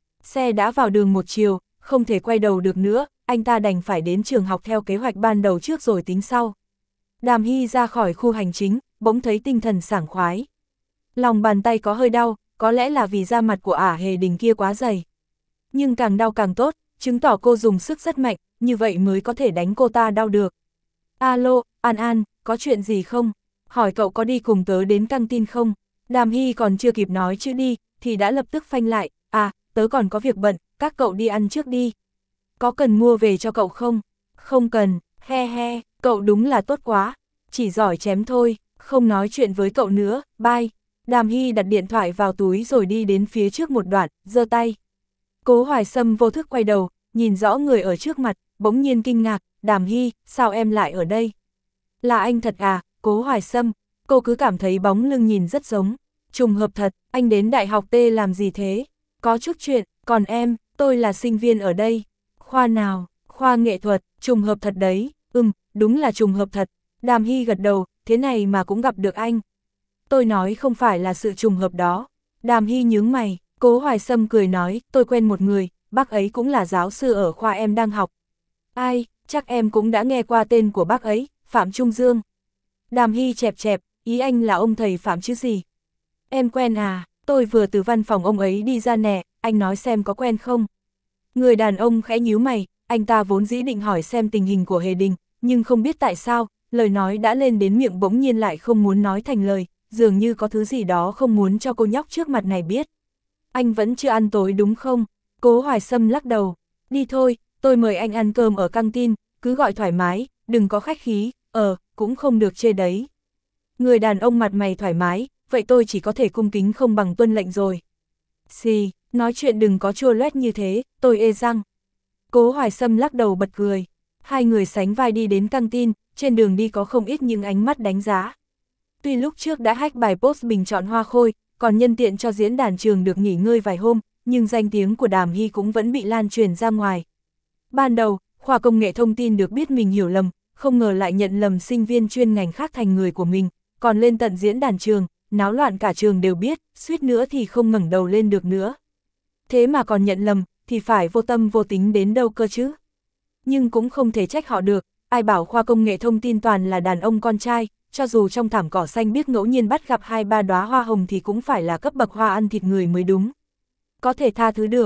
Xe đã vào đường một chiều, không thể quay đầu được nữa, anh ta đành phải đến trường học theo kế hoạch ban đầu trước rồi tính sau. Đàm Hy ra khỏi khu hành chính, bỗng thấy tinh thần sảng khoái. Lòng bàn tay có hơi đau, có lẽ là vì da mặt của ả Hề Đình kia quá dày. Nhưng càng đau càng tốt, chứng tỏ cô dùng sức rất mạnh, như vậy mới có thể đánh cô ta đau được. Alo, An An, có chuyện gì không? Hỏi cậu có đi cùng tớ đến căng tin không? Đàm Hy còn chưa kịp nói chữ đi, thì đã lập tức phanh lại. À, tớ còn có việc bận, các cậu đi ăn trước đi. Có cần mua về cho cậu không? Không cần, he he, cậu đúng là tốt quá. Chỉ giỏi chém thôi, không nói chuyện với cậu nữa, bye. Đàm Hy đặt điện thoại vào túi rồi đi đến phía trước một đoạn, giơ tay. Cố Hoài Sâm vô thức quay đầu, nhìn rõ người ở trước mặt, bỗng nhiên kinh ngạc, Đàm Hy, sao em lại ở đây? Là anh thật à, Cố Hoài Sâm, cô cứ cảm thấy bóng lưng nhìn rất giống. Trùng hợp thật, anh đến Đại học T làm gì thế? Có chút chuyện, còn em, tôi là sinh viên ở đây. Khoa nào? Khoa nghệ thuật, trùng hợp thật đấy, ừm, đúng là trùng hợp thật. Đàm Hy gật đầu, thế này mà cũng gặp được anh. Tôi nói không phải là sự trùng hợp đó. Đàm Hy nhướng mày, Cố Hoài Sâm cười nói, tôi quen một người, bác ấy cũng là giáo sư ở khoa em đang học. Ai, chắc em cũng đã nghe qua tên của bác ấy, Phạm Trung Dương. Đàm Hy chẹp chẹp, ý anh là ông thầy Phạm chứ gì? Em quen à, tôi vừa từ văn phòng ông ấy đi ra nè, anh nói xem có quen không? Người đàn ông khẽ nhíu mày, anh ta vốn dĩ định hỏi xem tình hình của Hề Đình, nhưng không biết tại sao, lời nói đã lên đến miệng bỗng nhiên lại không muốn nói thành lời, dường như có thứ gì đó không muốn cho cô nhóc trước mặt này biết. Anh vẫn chưa ăn tối đúng không? Cố Hoài Sâm lắc đầu, đi thôi, tôi mời anh ăn cơm ở căng tin, cứ gọi thoải mái, đừng có khách khí, ờ, cũng không được chê đấy. Người đàn ông mặt mày thoải mái, vậy tôi chỉ có thể cung kính không bằng tuân lệnh rồi. Xì, nói chuyện đừng có chua loét như thế, tôi ê răng. Cố Hoài Sâm lắc đầu bật cười. Hai người sánh vai đi đến căng tin, trên đường đi có không ít những ánh mắt đánh giá. Tuy lúc trước đã hack bài post bình chọn hoa khôi, còn nhân tiện cho diễn đàn trường được nghỉ ngơi vài hôm, nhưng danh tiếng của Đàm Hy cũng vẫn bị lan truyền ra ngoài. Ban đầu, khoa công nghệ thông tin được biết mình hiểu lầm, không ngờ lại nhận lầm sinh viên chuyên ngành khác thành người của mình, còn lên tận diễn đàn trường, náo loạn cả trường đều biết, suýt nữa thì không ngẩng đầu lên được nữa. Thế mà còn nhận lầm, thì phải vô tâm vô tính đến đâu cơ chứ? Nhưng cũng không thể trách họ được, ai bảo khoa công nghệ thông tin toàn là đàn ông con trai, cho dù trong thảm cỏ xanh biết ngẫu nhiên bắt gặp hai ba đóa hoa hồng thì cũng phải là cấp bậc hoa ăn thịt người mới đúng. Có thể tha thứ được,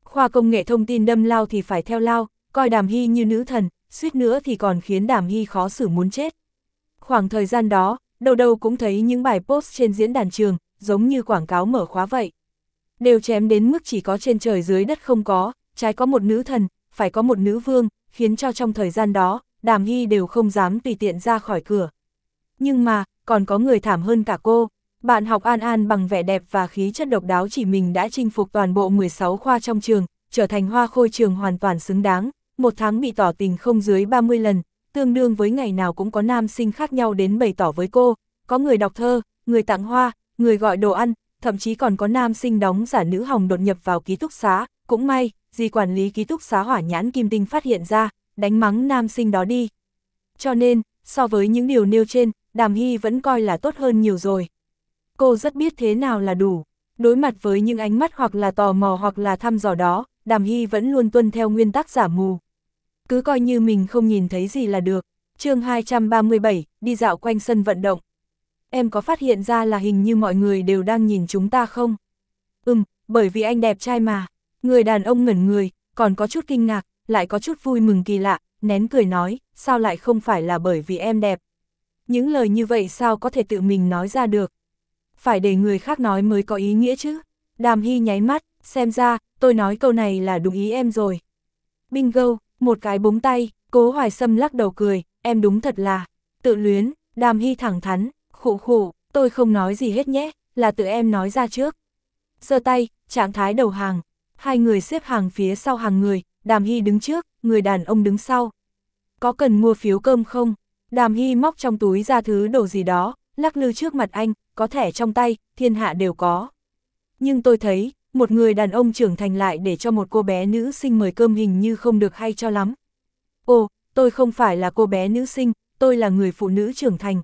Khoa công nghệ thông tin đâm lao thì phải theo lao, coi Đàm Hy như nữ thần, suýt nữa thì còn khiến Đàm Hy khó xử muốn chết. Khoảng thời gian đó, đâu đâu cũng thấy những bài post trên diễn đàn trường, giống như quảng cáo mở khóa vậy. Đều chém đến mức chỉ có trên trời dưới đất không có, trái có một nữ thần, phải có một nữ vương, khiến cho trong thời gian đó, Đàm Hy đều không dám tùy tiện ra khỏi cửa. Nhưng mà, còn có người thảm hơn cả cô. Bạn học An An bằng vẻ đẹp và khí chất độc đáo chỉ mình đã chinh phục toàn bộ mười sáu khoa trong trường, trở thành hoa khôi trường hoàn toàn xứng đáng, một tháng bị tỏ tình không dưới ba mươi lần, tương đương với ngày nào cũng có nam sinh khác nhau đến bày tỏ với cô, có người đọc thơ, người tặng hoa, người gọi đồ ăn, thậm chí còn có nam sinh đóng giả nữ hồng đột nhập vào ký túc xá, cũng may, dì quản lý ký túc xá Hỏa Nhãn Kim Tinh phát hiện ra, đánh mắng nam sinh đó đi. Cho nên, so với những điều nêu trên, Đàm Hy vẫn coi là tốt hơn nhiều rồi. Cô rất biết thế nào là đủ. Đối mặt với những ánh mắt hoặc là tò mò hoặc là thăm dò đó, Đàm Hy vẫn luôn tuân theo nguyên tắc giả mù. Cứ coi như mình không nhìn thấy gì là được. Chương hai trăm ba mươi bảy, đi dạo quanh sân vận động. Em có phát hiện ra là hình như mọi người đều đang nhìn chúng ta không? Ừm, bởi vì anh đẹp trai mà. Người đàn ông ngẩn người, còn có chút kinh ngạc, lại có chút vui mừng kỳ lạ, nén cười nói, sao lại không phải là bởi vì em đẹp? Những lời như vậy sao có thể tự mình nói ra được? Phải để người khác nói mới có ý nghĩa chứ. Đàm Hy nháy mắt, xem ra, tôi nói câu này là đúng ý em rồi. Bingo, một cái búng tay, Cố Hoài Sâm lắc đầu cười, em đúng thật là tự luyến. Đàm Hy thẳng thắn, khụ khụ, tôi không nói gì hết nhé, là tự em nói ra trước. Giơ tay, trạng thái đầu hàng, hai người xếp hàng phía sau hàng người, Đàm Hy đứng trước, người đàn ông đứng sau. Có cần mua phiếu cơm không? Đàm Hy móc trong túi ra thứ đồ gì đó, lắc lư trước mặt anh, có thẻ trong tay, thiên hạ đều có. Nhưng tôi thấy, một người đàn ông trưởng thành lại để cho một cô bé nữ sinh mời cơm hình như không được hay cho lắm. Ồ, tôi không phải là cô bé nữ sinh, tôi là người phụ nữ trưởng thành.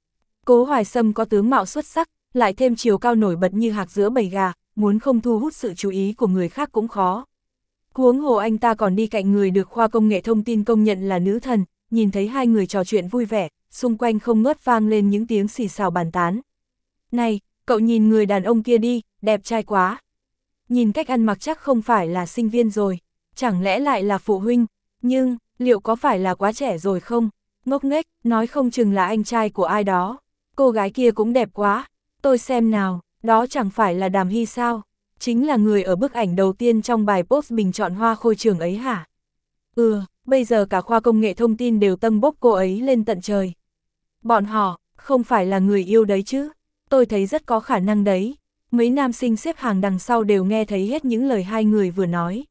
Cố Hoài Sâm có tướng mạo xuất sắc, lại thêm chiều cao nổi bật như hạc giữa bầy gà, muốn không thu hút sự chú ý của người khác cũng khó. Huống hồ anh ta còn đi cạnh người được khoa công nghệ thông tin công nhận là nữ thần, nhìn thấy hai người trò chuyện vui vẻ, xung quanh không ngớt vang lên những tiếng xì xào bàn tán. Này, cậu nhìn người đàn ông kia đi, đẹp trai quá. Nhìn cách ăn mặc chắc không phải là sinh viên rồi, chẳng lẽ lại là phụ huynh, nhưng, liệu có phải là quá trẻ rồi không? Ngốc nghếch, nói không chừng là anh trai của ai đó. Cô gái kia cũng đẹp quá, tôi xem nào, đó chẳng phải là Đàm Hy sao? Chính là người ở bức ảnh đầu tiên trong bài post bình chọn hoa khôi trường ấy hả? Ừ, bây giờ cả khoa công nghệ thông tin đều tâng bốc cô ấy lên tận trời. Bọn họ, không phải là người yêu đấy chứ? Tôi thấy rất có khả năng đấy. Mấy nam sinh xếp hàng đằng sau đều nghe thấy hết những lời hai người vừa nói.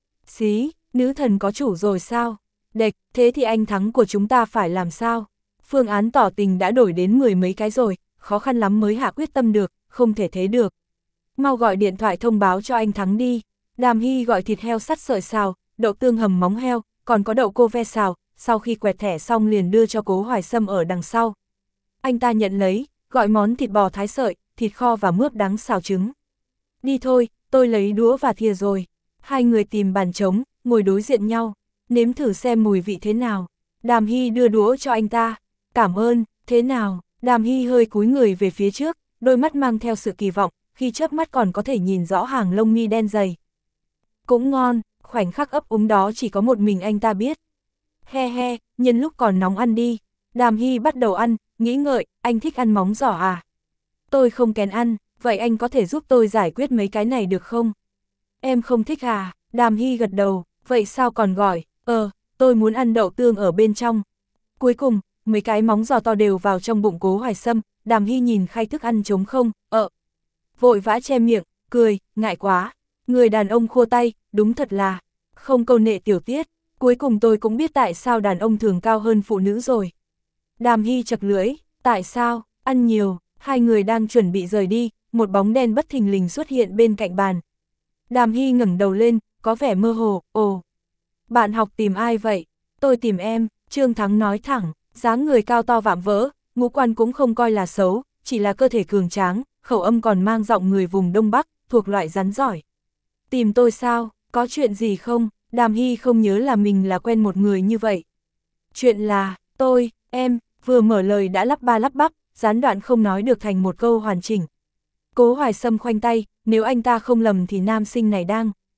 Xí, nữ thần có chủ rồi sao? Đệch, thế thì anh thắng của chúng ta phải làm sao? Phương án tỏ tình đã đổi đến mười mấy cái rồi, khó khăn lắm mới hạ quyết tâm được, không thể thế được. Mau gọi điện thoại thông báo cho anh thắng đi. Đàm Hy gọi thịt heo sắt sợi xào, đậu tương hầm móng heo, còn có đậu cô ve xào, sau khi quẹt thẻ xong liền đưa cho Cố Hoài Sâm ở đằng sau. Anh ta nhận lấy, gọi món thịt bò thái sợi, thịt kho và mướp đắng xào trứng. Đi thôi, tôi lấy đũa và thìa rồi. Hai người tìm bàn trống, ngồi đối diện nhau, nếm thử xem mùi vị thế nào. Đàm Hy đưa đũa cho anh ta. Cảm ơn, thế nào? Đàm Hy hơi cúi người về phía trước, đôi mắt mang theo sự kỳ vọng, khi chớp mắt còn có thể nhìn rõ hàng lông mi đen dày. Cũng ngon, khoảnh khắc ấp úng đó chỉ có một mình anh ta biết. He he, nhân lúc còn nóng ăn đi. Đàm Hy bắt đầu ăn, nghĩ ngợi, anh thích ăn móng giỏ à? Tôi không kén ăn, vậy anh có thể giúp tôi giải quyết mấy cái này được không? Em không thích à? Đàm Hy gật đầu, vậy sao còn gọi? Ờ, tôi muốn ăn đậu tương ở bên trong. Cuối cùng, mấy cái móng giò to đều vào trong bụng Cố Hoài Sâm, Đàm Hy nhìn khay thức ăn trống không, ờ. Vội vã che miệng, cười, ngại quá. Người đàn ông khua tay, đúng thật là, không câu nệ tiểu tiết. Cuối cùng tôi cũng biết tại sao đàn ông thường cao hơn phụ nữ rồi. Đàm Hy chật lưỡi, tại sao, ăn nhiều, hai người đang chuẩn bị rời đi, một bóng đen bất thình lình xuất hiện bên cạnh bàn. Đàm Hy ngẩng đầu lên, có vẻ mơ hồ, ồ. Bạn học tìm ai vậy? Tôi tìm em, Trương Thắng nói thẳng, dáng người cao to vạm vỡ, ngũ quan cũng không coi là xấu, chỉ là cơ thể cường tráng, khẩu âm còn mang giọng người vùng Đông Bắc, thuộc loại rắn giỏi. Tìm tôi sao, có chuyện gì không? Đàm Hy không nhớ là mình là quen một người như vậy. Chuyện là, tôi, em, vừa mở lời đã lắp ba lắp bắp, gián đoạn không nói được thành một câu hoàn chỉnh. Cố Hoài Sâm khoanh tay, nếu anh ta không lầm thì nam sinh này đang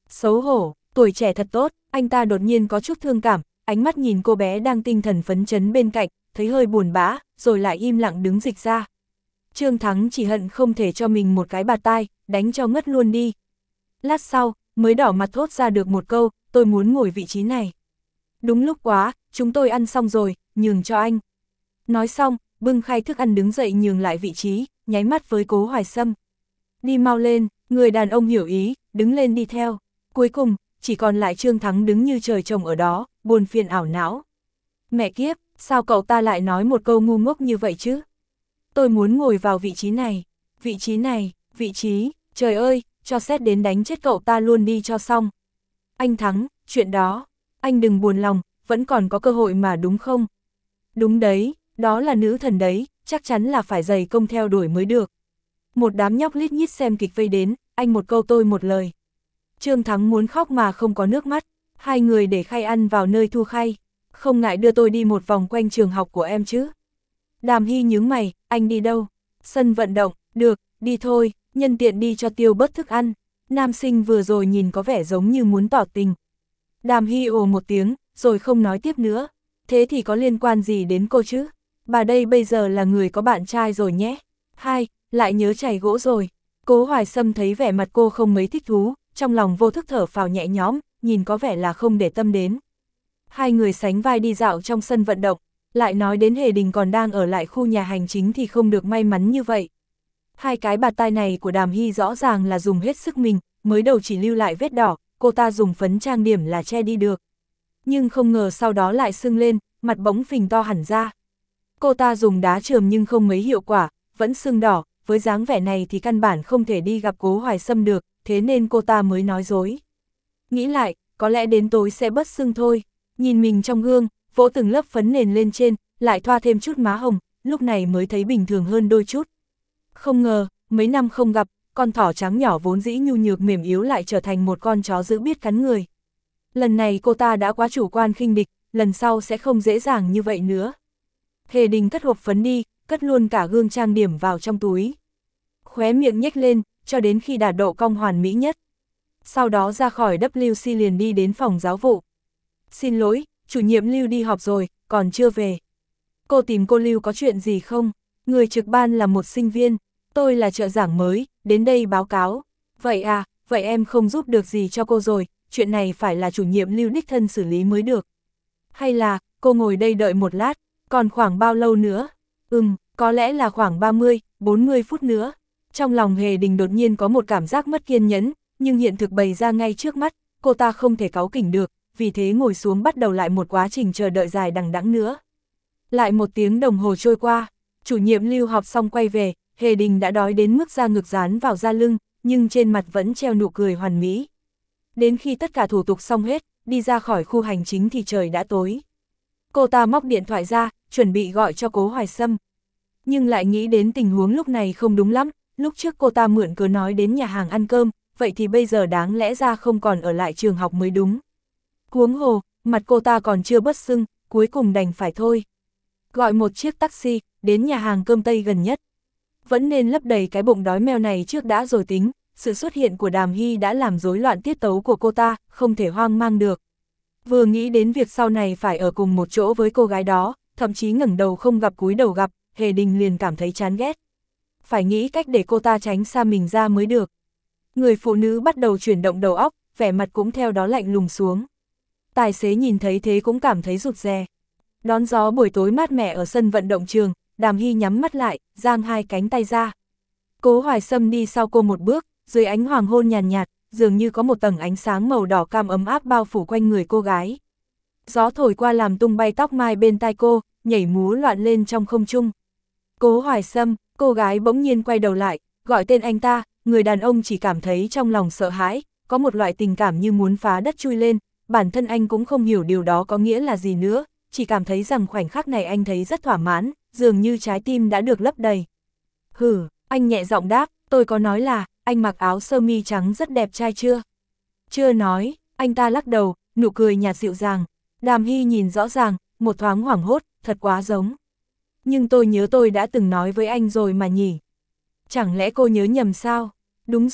Xấu hổ, tuổi trẻ thật tốt, anh ta đột nhiên có chút thương cảm, ánh mắt nhìn cô bé đang tinh thần phấn chấn bên cạnh, thấy hơi buồn bã, rồi lại im lặng đứng dịch ra. Trương Thắng chỉ hận không thể cho mình một cái bạt tai, đánh cho ngất luôn đi. Lát sau, mới đỏ mặt thốt ra được một câu, tôi muốn ngồi vị trí này. Đúng lúc quá, chúng tôi ăn xong rồi, nhường cho anh. Nói xong, bưng khay thức ăn đứng dậy nhường lại vị trí, nháy mắt với Cố Hoài Sâm. Đi mau lên, người đàn ông hiểu ý, đứng lên đi theo. Cuối cùng, chỉ còn lại Trương Thắng đứng như trời trồng ở đó, buồn phiền ảo não. Mẹ kiếp, sao cậu ta lại nói một câu ngu ngốc như vậy chứ? Tôi muốn ngồi vào vị trí này, vị trí này, vị trí, trời ơi, cho xét đến đánh chết cậu ta luôn đi cho xong. Anh Thắng, chuyện đó, anh đừng buồn lòng, vẫn còn có cơ hội mà đúng không? Đúng đấy, đó là nữ thần đấy, chắc chắn là phải dày công theo đuổi mới được. Một đám nhóc lít nhít xem kịch vây đến, anh một câu tôi một lời. Trương Thắng muốn khóc mà không có nước mắt, hai người để khay ăn vào nơi thu khay, không ngại đưa tôi đi một vòng quanh trường học của em chứ. Đàm Hy nhướng mày, anh đi đâu? Sân vận động, được, đi thôi, nhân tiện đi cho tiêu bớt thức ăn. Nam sinh vừa rồi nhìn có vẻ giống như muốn tỏ tình. Đàm Hy ồ một tiếng, rồi không nói tiếp nữa. Thế thì có liên quan gì đến cô chứ? Bà đây bây giờ là người có bạn trai rồi nhé. Hai, lại nhớ chảy gỗ rồi. Cố Hoài Sâm thấy vẻ mặt cô không mấy thích thú, trong lòng vô thức thở phào nhẹ nhõm, nhìn có vẻ là không để tâm đến. Hai người sánh vai đi dạo trong sân vận động, lại nói đến Hề Đình còn đang ở lại khu nhà hành chính thì không được may mắn như vậy. Hai cái bạt tai này của Đàm Hy rõ ràng là dùng hết sức mình, mới đầu chỉ lưu lại vết đỏ, cô ta dùng phấn trang điểm là che đi được. Nhưng không ngờ sau đó lại sưng lên, mặt bỗng phình to hẳn ra. Cô ta dùng đá chườm nhưng không mấy hiệu quả, vẫn sưng đỏ, với dáng vẻ này thì căn bản không thể đi gặp Cố Hoài Sâm được, thế nên cô ta mới nói dối. Nghĩ lại, có lẽ đến tối sẽ bớt sưng thôi. Nhìn mình trong gương, vỗ từng lớp phấn nền lên trên, lại thoa thêm chút má hồng, lúc này mới thấy bình thường hơn đôi chút. Không ngờ, mấy năm không gặp, con thỏ trắng nhỏ vốn dĩ nhu nhược mềm yếu lại trở thành một con chó dữ biết cắn người. Lần này cô ta đã quá chủ quan khinh địch, lần sau sẽ không dễ dàng như vậy nữa. Hề Đình cất hộp phấn đi, cất luôn cả gương trang điểm vào trong túi. Khóe miệng nhếch lên, cho đến khi đạt độ cong hoàn mỹ nhất. Sau đó ra khỏi W C liền đi đến phòng giáo vụ. Xin lỗi, chủ nhiệm Lưu đi họp rồi, còn chưa về. Cô tìm cô Lưu có chuyện gì không? Người trực ban là một sinh viên, tôi là trợ giảng mới, đến đây báo cáo. Vậy à, vậy em không giúp được gì cho cô rồi, chuyện này phải là chủ nhiệm Lưu đích thân xử lý mới được. Hay là, cô ngồi đây đợi một lát, còn khoảng bao lâu nữa? Ừm, có lẽ là khoảng ba mươi, bốn mươi phút nữa. Trong lòng Hề Đình đột nhiên có một cảm giác mất kiên nhẫn, nhưng hiện thực bày ra ngay trước mắt, cô ta không thể cáu kỉnh được, vì thế ngồi xuống bắt đầu lại một quá trình chờ đợi dài đằng đẵng nữa. Lại một tiếng đồng hồ trôi qua, chủ nhiệm Lưu họp xong quay về, Hề Đình đã đói đến mức da ngực dán vào da lưng, nhưng trên mặt vẫn treo nụ cười hoàn mỹ. Đến khi tất cả thủ tục xong hết, đi ra khỏi khu hành chính thì trời đã tối. Cô ta móc điện thoại ra, chuẩn bị gọi cho Cố Hoài Sâm. Nhưng lại nghĩ đến tình huống lúc này không đúng lắm, lúc trước cô ta mượn cớ nói đến nhà hàng ăn cơm, vậy thì bây giờ đáng lẽ ra không còn ở lại trường học mới đúng. Huống hồ, mặt cô ta còn chưa bớt sưng, cuối cùng đành phải thôi. Gọi một chiếc taxi, đến nhà hàng cơm Tây gần nhất. Vẫn nên lấp đầy cái bụng đói meo này trước đã rồi tính, sự xuất hiện của Đàm Hy đã làm rối loạn tiết tấu của cô ta, không thể hoang mang được. Vừa nghĩ đến việc sau này phải ở cùng một chỗ với cô gái đó, thậm chí ngẩng đầu không gặp cúi đầu gặp, Hề Đình liền cảm thấy chán ghét. Phải nghĩ cách để cô ta tránh xa mình ra mới được. Người phụ nữ bắt đầu chuyển động đầu óc, vẻ mặt cũng theo đó lạnh lùng xuống. Tài xế nhìn thấy thế cũng cảm thấy rụt rè. Đón gió buổi tối mát mẻ ở sân vận động trường, Đàm Hy nhắm mắt lại, giang hai cánh tay ra. Cố Hoài Sâm đi sau cô một bước, dưới ánh hoàng hôn nhàn nhạt, nhạt, dường như có một tầng ánh sáng màu đỏ cam ấm áp bao phủ quanh người cô gái. Gió thổi qua làm tung bay tóc mai bên tai cô, nhảy múa loạn lên trong không trung. Cố Hoài Sâm, cô gái bỗng nhiên quay đầu lại, gọi tên anh ta, người đàn ông chỉ cảm thấy trong lòng sợ hãi, có một loại tình cảm như muốn phá đất chui lên, bản thân anh cũng không hiểu điều đó có nghĩa là gì nữa, chỉ cảm thấy rằng khoảnh khắc này anh thấy rất thỏa mãn, dường như trái tim đã được lấp đầy. Hừ, anh nhẹ giọng đáp, tôi có nói là, anh mặc áo sơ mi trắng rất đẹp trai chưa? Chưa nói, anh ta lắc đầu, nụ cười nhạt dịu dàng. Đàm Hy nhìn rõ ràng, một thoáng hoảng hốt, thật quá giống. Nhưng tôi nhớ tôi đã từng nói với anh rồi mà nhỉ? Chẳng lẽ cô nhớ nhầm sao? Đúng rồi,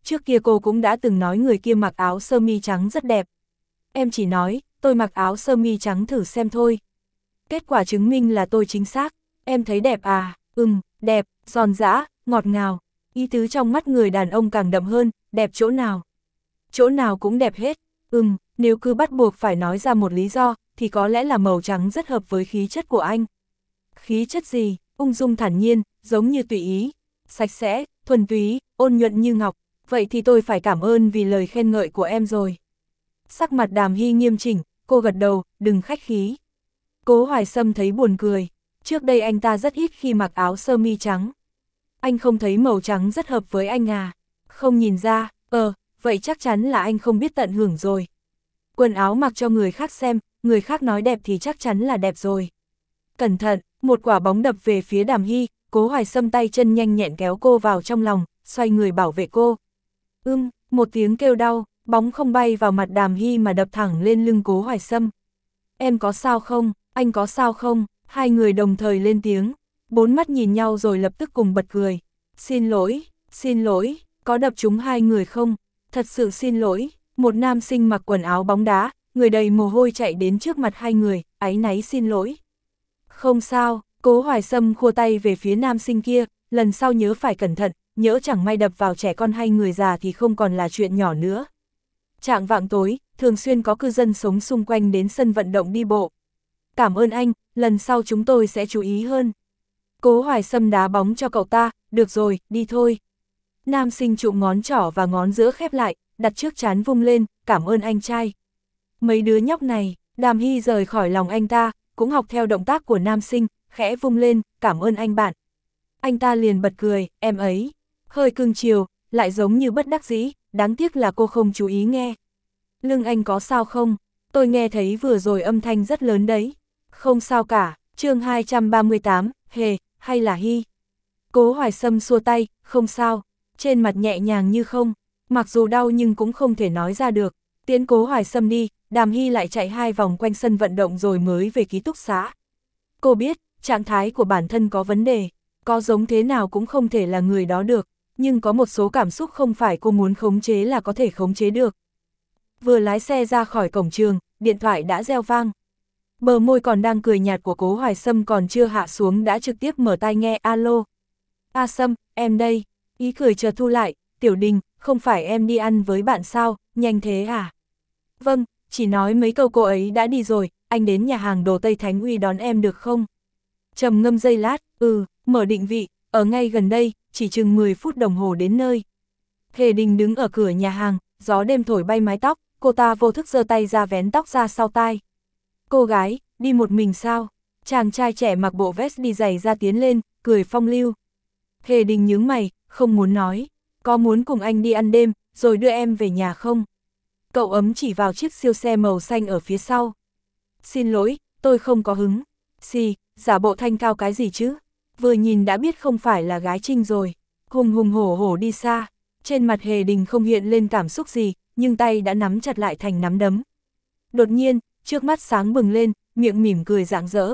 trước kia cô cũng đã từng nói người kia mặc áo sơ mi trắng rất đẹp. Em chỉ nói, tôi mặc áo sơ mi trắng thử xem thôi. Kết quả chứng minh là tôi chính xác. Em thấy đẹp à? Ừm, đẹp, giòn giã, ngọt ngào. Ý tứ trong mắt người đàn ông càng đậm hơn, đẹp chỗ nào? Chỗ nào cũng đẹp hết. Ừm, nếu cứ bắt buộc phải nói ra một lý do, thì có lẽ là màu trắng rất hợp với khí chất của anh. Khí chất gì? Ung dung thản nhiên, giống như tùy ý. Sạch sẽ, thuần túy, ôn nhuận như ngọc. Vậy thì tôi phải cảm ơn vì lời khen ngợi của em rồi. Sắc mặt Đàm Hy nghiêm chỉnh, cô gật đầu, đừng khách khí. Cố Hoài Sâm thấy buồn cười. Trước đây anh ta rất ít khi mặc áo sơ mi trắng. Anh không thấy màu trắng rất hợp với anh à? Không nhìn ra, ờ, vậy chắc chắn là anh không biết tận hưởng rồi. Quần áo mặc cho người khác xem, người khác nói đẹp thì chắc chắn là đẹp rồi. Cẩn thận, một quả bóng đập về phía Đàm Hy, Cố Hoài Sâm tay chân nhanh nhẹn kéo cô vào trong lòng, xoay người bảo vệ cô. Ưm, một tiếng kêu đau, bóng không bay vào mặt Đàm Hy mà đập thẳng lên lưng Cố Hoài Sâm. Em có sao không, anh có sao không? Hai người đồng thời lên tiếng, bốn mắt nhìn nhau rồi lập tức cùng bật cười. Xin lỗi, xin lỗi, có đập trúng hai người không? Thật sự xin lỗi. Một nam sinh mặc quần áo bóng đá, người đầy mồ hôi chạy đến trước mặt hai người, áy náy xin lỗi. Không sao, Cố Hoài Sâm khua tay về phía nam sinh kia, lần sau nhớ phải cẩn thận, nhỡ chẳng may đập vào trẻ con hay người già thì không còn là chuyện nhỏ nữa. Trạng vạng tối, thường xuyên có cư dân sống xung quanh đến sân vận động đi bộ. Cảm ơn anh, lần sau chúng tôi sẽ chú ý hơn. Cố Hoài Sâm đá bóng cho cậu ta, được rồi, đi thôi. Nam sinh chụm ngón trỏ và ngón giữa khép lại, đặt trước trán vung lên, cảm ơn anh trai. Mấy đứa nhóc này, Đàm Hy rời khỏi lòng anh ta, cũng học theo động tác của nam sinh, khẽ vung lên, cảm ơn anh bạn. Anh ta liền bật cười, em ấy, hơi cưng chiều, lại giống như bất đắc dĩ, đáng tiếc là cô không chú ý nghe. Lưng anh có sao không? Tôi nghe thấy vừa rồi âm thanh rất lớn đấy. Không sao cả, chương hai trăm ba mươi tám, hề, hay là Hy? Cố Hoài Sâm xua tay, không sao, trên mặt nhẹ nhàng như không, mặc dù đau nhưng cũng không thể nói ra được. Tiễn Cố Hoài Sâm đi, Đàm Hy lại chạy hai vòng quanh sân vận động rồi mới về ký túc xá. Cô biết, trạng thái của bản thân có vấn đề, có giống thế nào cũng không thể là người đó được, nhưng có một số cảm xúc không phải cô muốn khống chế là có thể khống chế được. Vừa lái xe ra khỏi cổng trường, điện thoại đã reo vang. Bờ môi còn đang cười nhạt của Cố Hoài Sâm còn chưa hạ xuống đã trực tiếp mở tai nghe, alo. A Sâm, em đây. Ý cười chợt thu lại, Tiểu Đình, không phải em đi ăn với bạn sao, nhanh thế à? Vâng, chỉ nói mấy câu cô ấy đã đi rồi, anh đến nhà hàng đồ Tây Thánh Uy đón em được không? Trầm ngâm giây lát, ừ, mở định vị, ở ngay gần đây, chỉ chừng mười phút đồng hồ đến nơi. Hề Đình đứng ở cửa nhà hàng, gió đêm thổi bay mái tóc, cô ta vô thức giơ tay ra vén tóc ra sau tai. Cô gái, đi một mình sao? Chàng trai trẻ mặc bộ vest đi giày ra tiến lên, cười phong lưu. Hề Đình nhướng mày, không muốn nói, có muốn cùng anh đi ăn đêm, rồi đưa em về nhà không? Cậu ấm chỉ vào chiếc siêu xe màu xanh ở phía sau. Xin lỗi, tôi không có hứng. Xì, giả bộ thanh cao cái gì chứ? Vừa nhìn đã biết không phải là gái Trinh rồi. Hùng hùng hổ hổ đi xa. Trên mặt Hề Đình không hiện lên cảm xúc gì, nhưng tay đã nắm chặt lại thành nắm đấm. Đột nhiên, trước mắt sáng bừng lên, miệng mỉm cười rạng rỡ.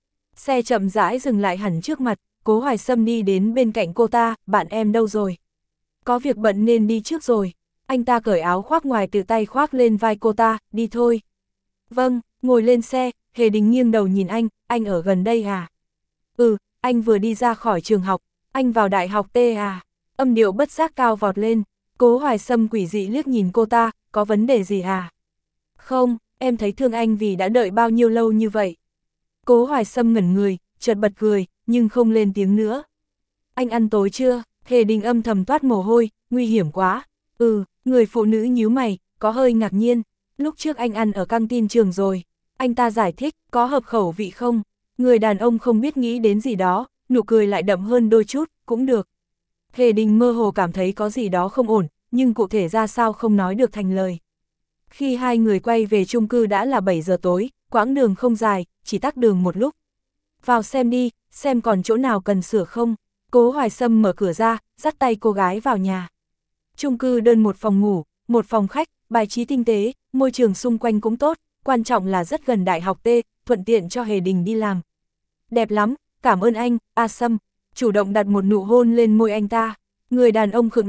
Xe chậm rãi dừng lại hẳn trước mặt, Cố Hoài Sâm đi đến bên cạnh cô ta, bạn em đâu rồi? Có việc bận nên đi trước rồi. Anh ta cởi áo khoác ngoài từ tay khoác lên vai cô ta, đi thôi. Vâng, ngồi lên xe, Hề Đình nghiêng đầu nhìn anh, anh ở gần đây à? Ừ, anh vừa đi ra khỏi trường học, anh vào đại học T à? Âm điệu bất giác cao vọt lên, Cố Hoài Sâm quỷ dị liếc nhìn cô ta, có vấn đề gì à? Không, em thấy thương anh vì đã đợi bao nhiêu lâu như vậy. Cố Hoài Sâm ngẩn người, chợt bật cười, nhưng không lên tiếng nữa. Anh ăn tối chưa? Hề Đình âm thầm toát mồ hôi, nguy hiểm quá. Ừ, người phụ nữ nhíu mày, có hơi ngạc nhiên. Lúc trước anh ăn ở căng tin trường rồi. Anh ta giải thích, có hợp khẩu vị không? Người đàn ông không biết nghĩ đến gì đó, nụ cười lại đậm hơn đôi chút, cũng được. Hề Đình mơ hồ cảm thấy có gì đó không ổn, nhưng cụ thể ra sao không nói được thành lời. Khi hai người quay về chung cư đã là bảy giờ tối, quãng đường không dài, chỉ tắc đường một lúc. Vào xem đi, xem còn chỗ nào cần sửa không. Cố Hoài Sâm mở cửa ra, dắt tay cô gái vào nhà. Chung cư đơn một phòng ngủ, một phòng khách, bài trí tinh tế, môi trường xung quanh cũng tốt, quan trọng là rất gần đại học T, thuận tiện cho Hề Đình đi làm. Đẹp lắm, cảm ơn anh, A Sâm. Chủ động đặt một nụ hôn lên môi anh ta. Người đàn ông khựng lại,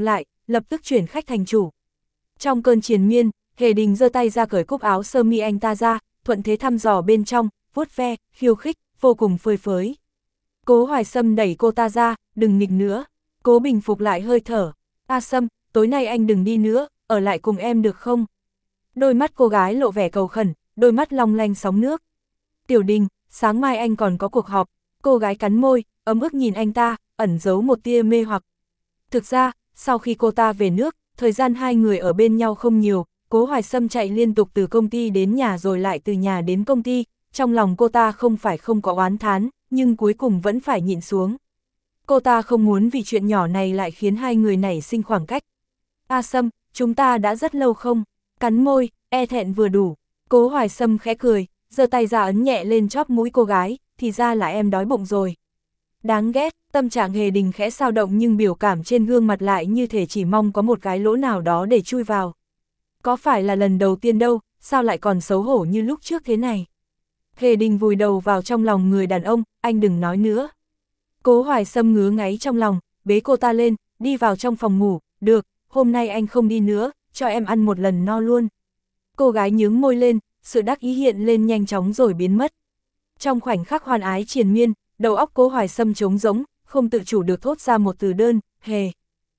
lập tức chuyển khách thành chủ. Trong cơn triền miên, Hề Đình giơ tay ra cởi cúc áo sơ mi anh ta ra, thuận thế thăm dò bên trong, vuốt ve, khiêu khích, vô cùng phơi phới. Cố Hoài Sâm đẩy cô ta ra, đừng nghịch nữa. Cố bình phục lại hơi thở. A Sâm, tối nay anh đừng đi nữa, ở lại cùng em được không? Đôi mắt cô gái lộ vẻ cầu khẩn, đôi mắt long lanh sóng nước. Tiểu Đình, sáng mai anh còn có cuộc họp. Cô gái cắn môi, ấm ức nhìn anh ta, ẩn giấu một tia mê hoặc. Thực ra, sau khi cô ta về nước, thời gian hai người ở bên nhau không nhiều, Cố Hoài Sâm chạy liên tục từ công ty đến nhà rồi lại từ nhà đến công ty, trong lòng cô ta không phải không có oán thán, nhưng cuối cùng vẫn phải nhịn xuống. Cô ta không muốn vì chuyện nhỏ này lại khiến hai người nảy sinh khoảng cách. A Sâm, chúng ta đã rất lâu không? Cắn môi, e thẹn vừa đủ. Cố Hoài Sâm khẽ cười, giơ tay ra ấn nhẹ lên chóp mũi cô gái, thì ra là em đói bụng rồi. Đáng ghét, tâm trạng Hề Đình khẽ dao động nhưng biểu cảm trên gương mặt lại như thể chỉ mong có một cái lỗ nào đó để chui vào. Có phải là lần đầu tiên đâu, sao lại còn xấu hổ như lúc trước thế này? Hề Đình vùi đầu vào trong lòng người đàn ông, anh đừng nói nữa. Cố Hoài Sâm ngứa ngáy trong lòng, bế cô ta lên, đi vào trong phòng ngủ, được, hôm nay anh không đi nữa, cho em ăn một lần no luôn. Cô gái nhướng môi lên, sự đắc ý hiện lên nhanh chóng rồi biến mất. Trong khoảnh khắc hoan ái triền miên, đầu óc Cố Hoài Sâm trống rỗng, không tự chủ được thốt ra một từ đơn, Hề.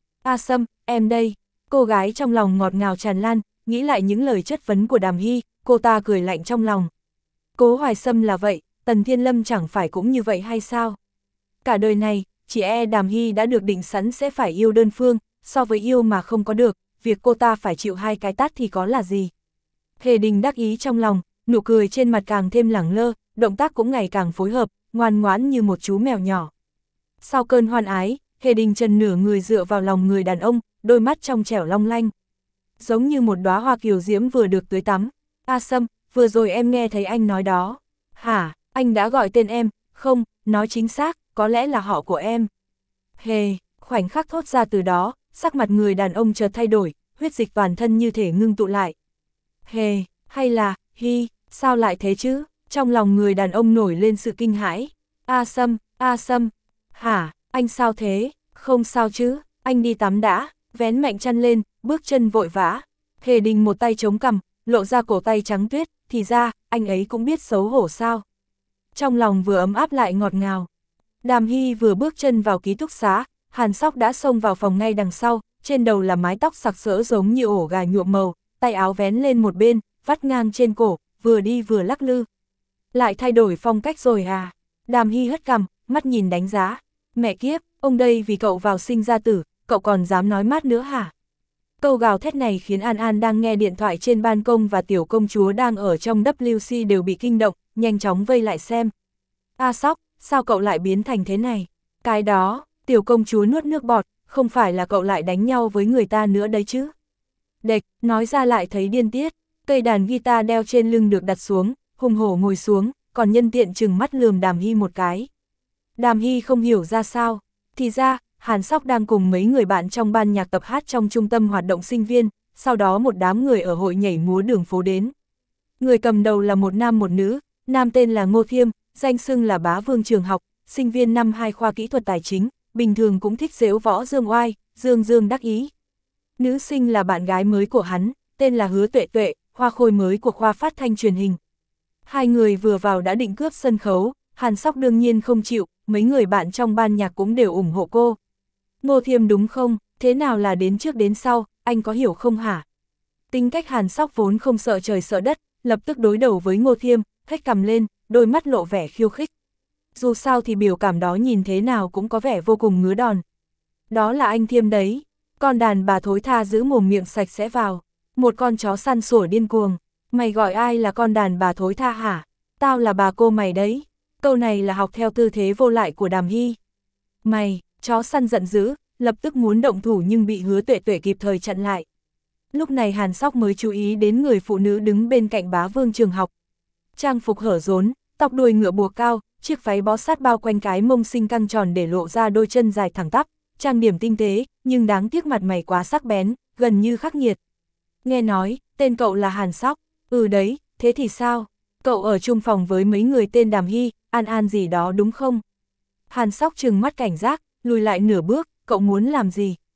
A Sâm, em đây. Cô gái trong lòng ngọt ngào tràn lan, nghĩ lại những lời chất vấn của Đàm Hy, cô ta cười lạnh trong lòng. Cố Hoài Sâm là vậy, Tần Thiên Lâm chẳng phải cũng như vậy hay sao? Cả đời này, chỉ e Đàm Hy đã được định sẵn sẽ phải yêu đơn phương, so với yêu mà không có được, việc cô ta phải chịu hai cái tát thì có là gì? Hề Đình đắc ý trong lòng, nụ cười trên mặt càng thêm lẳng lơ, động tác cũng ngày càng phối hợp, ngoan ngoãn như một chú mèo nhỏ. Sau cơn hoan ái, Hề Đình trần nửa người dựa vào lòng người đàn ông, đôi mắt trong trẻo long lanh. Giống như một đóa hoa kiều diễm vừa được tưới tắm. A Sâm, vừa rồi em nghe thấy anh nói đó. Hả, anh đã gọi tên em, không, nói chính xác, có lẽ là họ của em. Hề, khoảnh khắc thốt ra từ đó, sắc mặt người đàn ông chợt thay đổi, huyết dịch toàn thân như thể ngưng tụ lại. Hề, hay là, Hy, sao lại thế chứ? Trong lòng người đàn ông nổi lên sự kinh hãi. A Sâm, A Sâm, hả, anh sao thế? Không sao chứ, anh đi tắm đã, vén mạnh chăn lên, bước chân vội vã. Hề Đình một tay chống cằm, lộ ra cổ tay trắng tuyết, thì ra, anh ấy cũng biết xấu hổ sao. Trong lòng vừa ấm áp lại ngọt ngào. Đàm Hy vừa bước chân vào ký túc xá, Hàn Sóc đã xông vào phòng ngay đằng sau, trên đầu là mái tóc sặc sỡ giống như ổ gà nhuộm màu, tay áo vén lên một bên, vắt ngang trên cổ, vừa đi vừa lắc lư. Lại thay đổi phong cách rồi à? Đàm Hy hất cằm, mắt nhìn đánh giá. Mẹ kiếp, ông đây vì cậu vào sinh ra tử, cậu còn dám nói mát nữa hả? Câu gào thét này khiến An An đang nghe điện thoại trên ban công và tiểu công chúa đang ở trong W C đều bị kinh động, nhanh chóng vây lại xem. A Sóc, sao cậu lại biến thành thế này? Cái đó, tiểu công chúa nuốt nước bọt, không phải là cậu lại đánh nhau với người ta nữa đấy chứ? Đệch, nói ra lại thấy điên tiết, cây đàn guitar đeo trên lưng được đặt xuống, hùng hổ ngồi xuống, còn nhân tiện chừng mắt lườm Đàm Hy một cái. Đàm Hy không hiểu ra sao, thì ra, Hàn Sóc đang cùng mấy người bạn trong ban nhạc tập hát trong trung tâm hoạt động sinh viên, sau đó một đám người ở hội nhảy múa đường phố đến. Người cầm đầu là một nam một nữ, nam tên là Ngô Thiêm, danh xưng là bá vương trường học, sinh viên năm hai khoa kỹ thuật tài chính, bình thường cũng thích giễu võ dương oai, dương dương đắc ý. Nữ sinh là bạn gái mới của hắn, tên là Hứa Tuệ Tuệ, hoa khôi mới của khoa phát thanh truyền hình. Hai người vừa vào đã định cướp sân khấu, Hàn Sóc đương nhiên không chịu, mấy người bạn trong ban nhạc cũng đều ủng hộ cô. Ngô Thiêm đúng không, thế nào là đến trước đến sau, anh có hiểu không hả? Tính cách Hàn Sóc vốn không sợ trời sợ đất, lập tức đối đầu với Ngô Thiêm, hất cằm lên, đôi mắt lộ vẻ khiêu khích. Dù sao thì biểu cảm đó nhìn thế nào cũng có vẻ vô cùng ngứa đòn. Đó là anh Thiêm đấy, con đàn bà thối tha giữ mồm miệng sạch sẽ vào, một con chó săn sủa điên cuồng. Mày gọi ai là con đàn bà thối tha hả? Tao là bà cô mày đấy. Câu này là học theo tư thế vô lại của Đàm Hy. Mày, chó săn giận dữ, lập tức muốn động thủ nhưng bị Hứa Tuệ Tuệ kịp thời chặn lại. Lúc này Hàn Sóc mới chú ý đến người phụ nữ đứng bên cạnh bá vương trường học. Trang phục hở rốn, tóc đuôi ngựa buộc cao, chiếc váy bó sát bao quanh cái mông xinh căng tròn để lộ ra đôi chân dài thẳng tắp, trang điểm tinh tế, nhưng đáng tiếc mặt mày quá sắc bén, gần như khắc nghiệt. Nghe nói, tên cậu là Hàn Sóc. Ừ đấy, thế thì sao? Cậu ở chung phòng với mấy người tên Đàm Hy, An An gì đó đúng không? Hàn Sóc trừng mắt cảnh giác, lùi lại nửa bước, cậu muốn làm gì?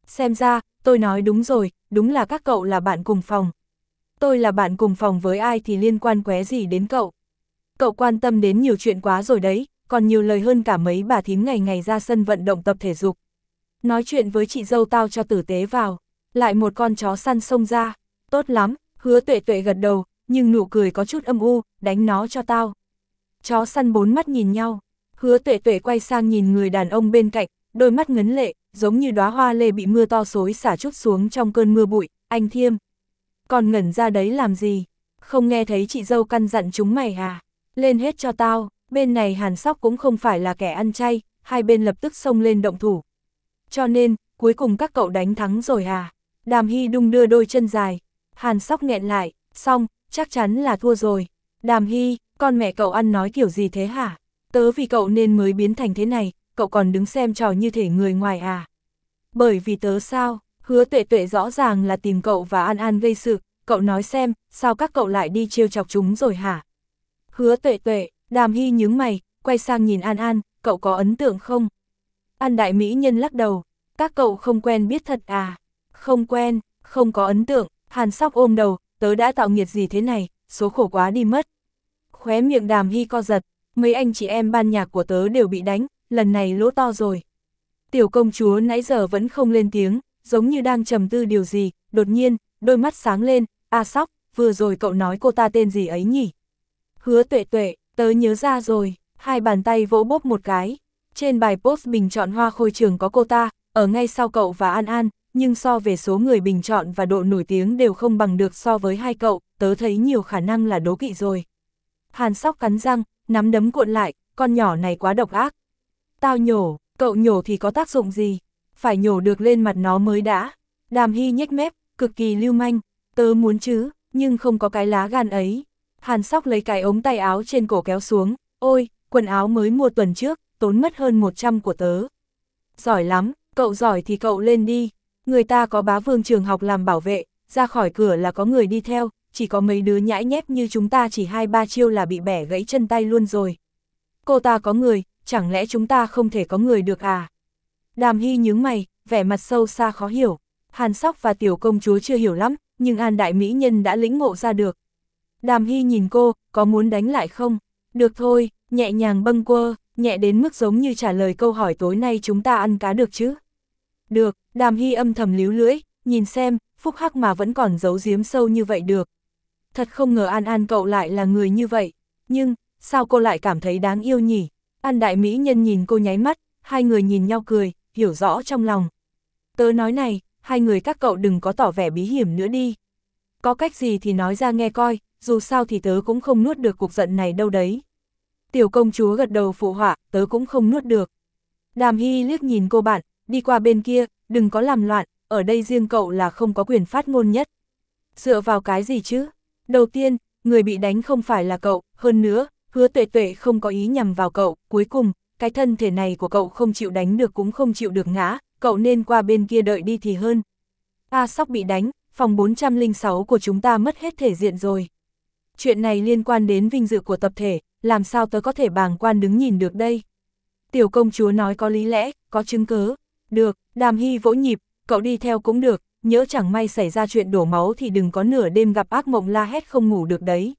Xem ra, tôi nói đúng rồi, đúng là các cậu là bạn cùng phòng. Tôi là bạn cùng phòng với ai thì liên quan qué gì đến cậu. Cậu quan tâm đến nhiều chuyện quá rồi đấy, còn nhiều lời hơn cả mấy bà thím ngày ngày ra sân vận động tập thể dục. Nói chuyện với chị dâu tao cho tử tế vào. Lại một con chó săn xông ra. Tốt lắm, Hứa Tuệ Tuệ gật đầu, nhưng nụ cười có chút âm u, đánh nó cho tao. Chó săn bốn mắt nhìn nhau. Hứa Tuệ Tuệ quay sang nhìn người đàn ông bên cạnh, đôi mắt ngấn lệ, giống như đóa hoa lê bị mưa to xối xả chút xuống trong cơn mưa bụi. Anh Thiêm, còn ngẩn ra đấy làm gì? Không nghe thấy chị dâu căn dặn chúng mày à? Lên hết cho tao. Bên này Hàn Sóc cũng không phải là kẻ ăn chay, hai bên lập tức xông lên động thủ. Cho nên, cuối cùng các cậu đánh thắng rồi à? Đàm Hy đung đưa đôi chân dài. Hàn Sóc nghẹn lại, xong, chắc chắn là thua rồi. Đàm Hy, con mẹ cậu ăn nói kiểu gì thế hả? Tớ vì cậu nên mới biến thành thế này, cậu còn đứng xem trò như thể người ngoài à? Bởi vì tớ sao? Hứa Tuệ Tuệ rõ ràng là tìm cậu và An An gây sự, cậu nói xem, sao các cậu lại đi trêu chọc chúng rồi hả? Hứa Tuệ Tuệ, Đàm Hy nhướng mày, quay sang nhìn An An, cậu có ấn tượng không? An đại mỹ nhân lắc đầu, các cậu không quen biết thật à? Không quen, không có ấn tượng. Hàn Sóc ôm đầu, tớ đã tạo nghiệt gì thế này, số khổ quá đi mất. Khóe miệng Đàm Hy co giật, mấy anh chị em ban nhạc của tớ đều bị đánh, lần này lỗ to rồi. Tiểu công chúa nãy giờ vẫn không lên tiếng, giống như đang trầm tư điều gì, đột nhiên, đôi mắt sáng lên, a Sóc, vừa rồi cậu nói cô ta tên gì ấy nhỉ? Hứa Tuệ Tuệ, tớ nhớ ra rồi, hai bàn tay vỗ bốp một cái. Trên bài post bình chọn hoa khôi trường có cô ta, ở ngay sau cậu và An An, nhưng so về số người bình chọn và độ nổi tiếng đều không bằng được so với hai cậu, tớ thấy nhiều khả năng là đố kỵ rồi. Hàn Sóc cắn răng, nắm đấm cuộn lại, con nhỏ này quá độc ác. Tao nhổ, cậu nhổ thì có tác dụng gì? Phải nhổ được lên mặt nó mới đã. Đàm Hy nhếch mép, cực kỳ lưu manh, tớ muốn chứ, nhưng không có cái lá gan ấy. Hàn Sóc lấy cái ống tay áo trên cổ kéo xuống, ôi, quần áo mới mua tuần trước, tốn mất hơn một trăm của tớ. Giỏi lắm, cậu giỏi thì cậu lên đi. Người ta có bá vương trường học làm bảo vệ, ra khỏi cửa là có người đi theo, chỉ có mấy đứa nhãi nhép như chúng ta chỉ hai ba chiêu là bị bẻ gãy chân tay luôn rồi. Cô ta có người, chẳng lẽ chúng ta không thể có người được à? Đàm Hy nhướng mày, vẻ mặt sâu xa khó hiểu. Hàn Sóc và tiểu công chúa chưa hiểu lắm, nhưng An đại mỹ nhân đã lĩnh ngộ ra được. Đàm Hy nhìn cô, có muốn đánh lại không? Được thôi, nhẹ nhàng bâng quơ, nhẹ đến mức giống như trả lời câu hỏi tối nay chúng ta ăn cá được chứ? Được, Đàm Hy âm thầm líu lưỡi, nhìn xem, phúc hắc mà vẫn còn giấu giếm sâu như vậy được. Thật không ngờ An An cậu lại là người như vậy, nhưng, sao cô lại cảm thấy đáng yêu nhỉ? An đại mỹ nhân nhìn cô nháy mắt, hai người nhìn nhau cười, hiểu rõ trong lòng. Tớ nói này, hai người các cậu đừng có tỏ vẻ bí hiểm nữa đi. Có cách gì thì nói ra nghe coi, dù sao thì tớ cũng không nuốt được cục giận này đâu đấy. Tiểu công chúa gật đầu phụ họa, tớ cũng không nuốt được. Đàm Hy liếc nhìn cô bạn, đi qua bên kia, đừng có làm loạn, ở đây riêng cậu là không có quyền phát ngôn nhất. Dựa vào cái gì chứ? Đầu tiên, người bị đánh không phải là cậu, hơn nữa, Hứa Tuệ Tuệ không có ý nhằm vào cậu, cuối cùng, cái thân thể này của cậu không chịu đánh được cũng không chịu được ngã, cậu nên qua bên kia đợi đi thì hơn. A Sóc bị đánh, phòng bốn trăm lẻ sáu của chúng ta mất hết thể diện rồi. Chuyện này liên quan đến vinh dự của tập thể, làm sao tớ có thể bàng quan đứng nhìn được đây? Tiểu công chúa nói có lý lẽ, có chứng cớ. Được, Đàm Hy vỗ nhịp, cậu đi theo cũng được, nhỡ chẳng may xảy ra chuyện đổ máu thì đừng có nửa đêm gặp ác mộng la hét không ngủ được đấy.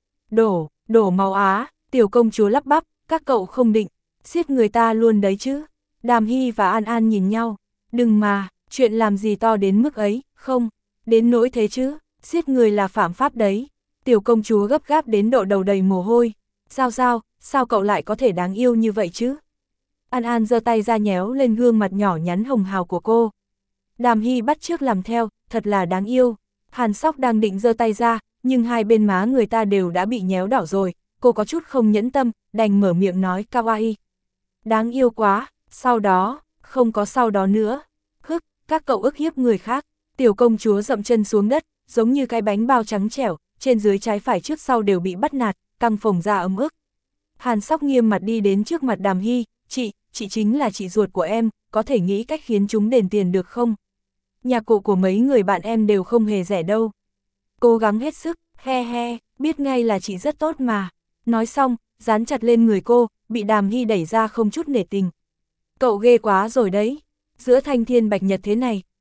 Đổ, đổ máu á, tiểu công chúa lắp bắp, các cậu không định, giết người ta luôn đấy chứ. Đàm Hy và An An nhìn nhau, đừng mà, chuyện làm gì to đến mức ấy, không, đến nỗi thế chứ, giết người là phạm pháp đấy. Tiểu công chúa gấp gáp đến độ đầu đầy mồ hôi, sao sao, sao cậu lại có thể đáng yêu như vậy chứ? An An giơ tay ra nhéo lên gương mặt nhỏ nhắn hồng hào của cô. Đàm Hy bắt chước làm theo, thật là đáng yêu. Hàn Sóc đang định giơ tay ra, nhưng hai bên má người ta đều đã bị nhéo đỏ rồi, cô có chút không nhẫn tâm, đành mở miệng nói kawaii. Đáng yêu quá, sau đó, không có sau đó nữa. Hức, các cậu ức hiếp người khác. Tiểu công chúa dậm chân xuống đất, giống như cái bánh bao trắng trẻo, trên dưới trái phải trước sau đều bị bắt nạt, căng phồng ra ấm ức. Hàn Sóc nghiêm mặt đi đến trước mặt Đàm Hy, chị, chị chính là chị ruột của em, có thể nghĩ cách khiến chúng đền tiền được không? Nhà cụ của mấy người bạn em đều không hề rẻ đâu. Cố gắng hết sức, he he, biết ngay là chị rất tốt mà. Nói xong, dán chặt lên người cô, bị Đàm Hy đẩy ra không chút nể tình. Cậu ghê quá rồi đấy, giữa thanh thiên bạch nhật thế này,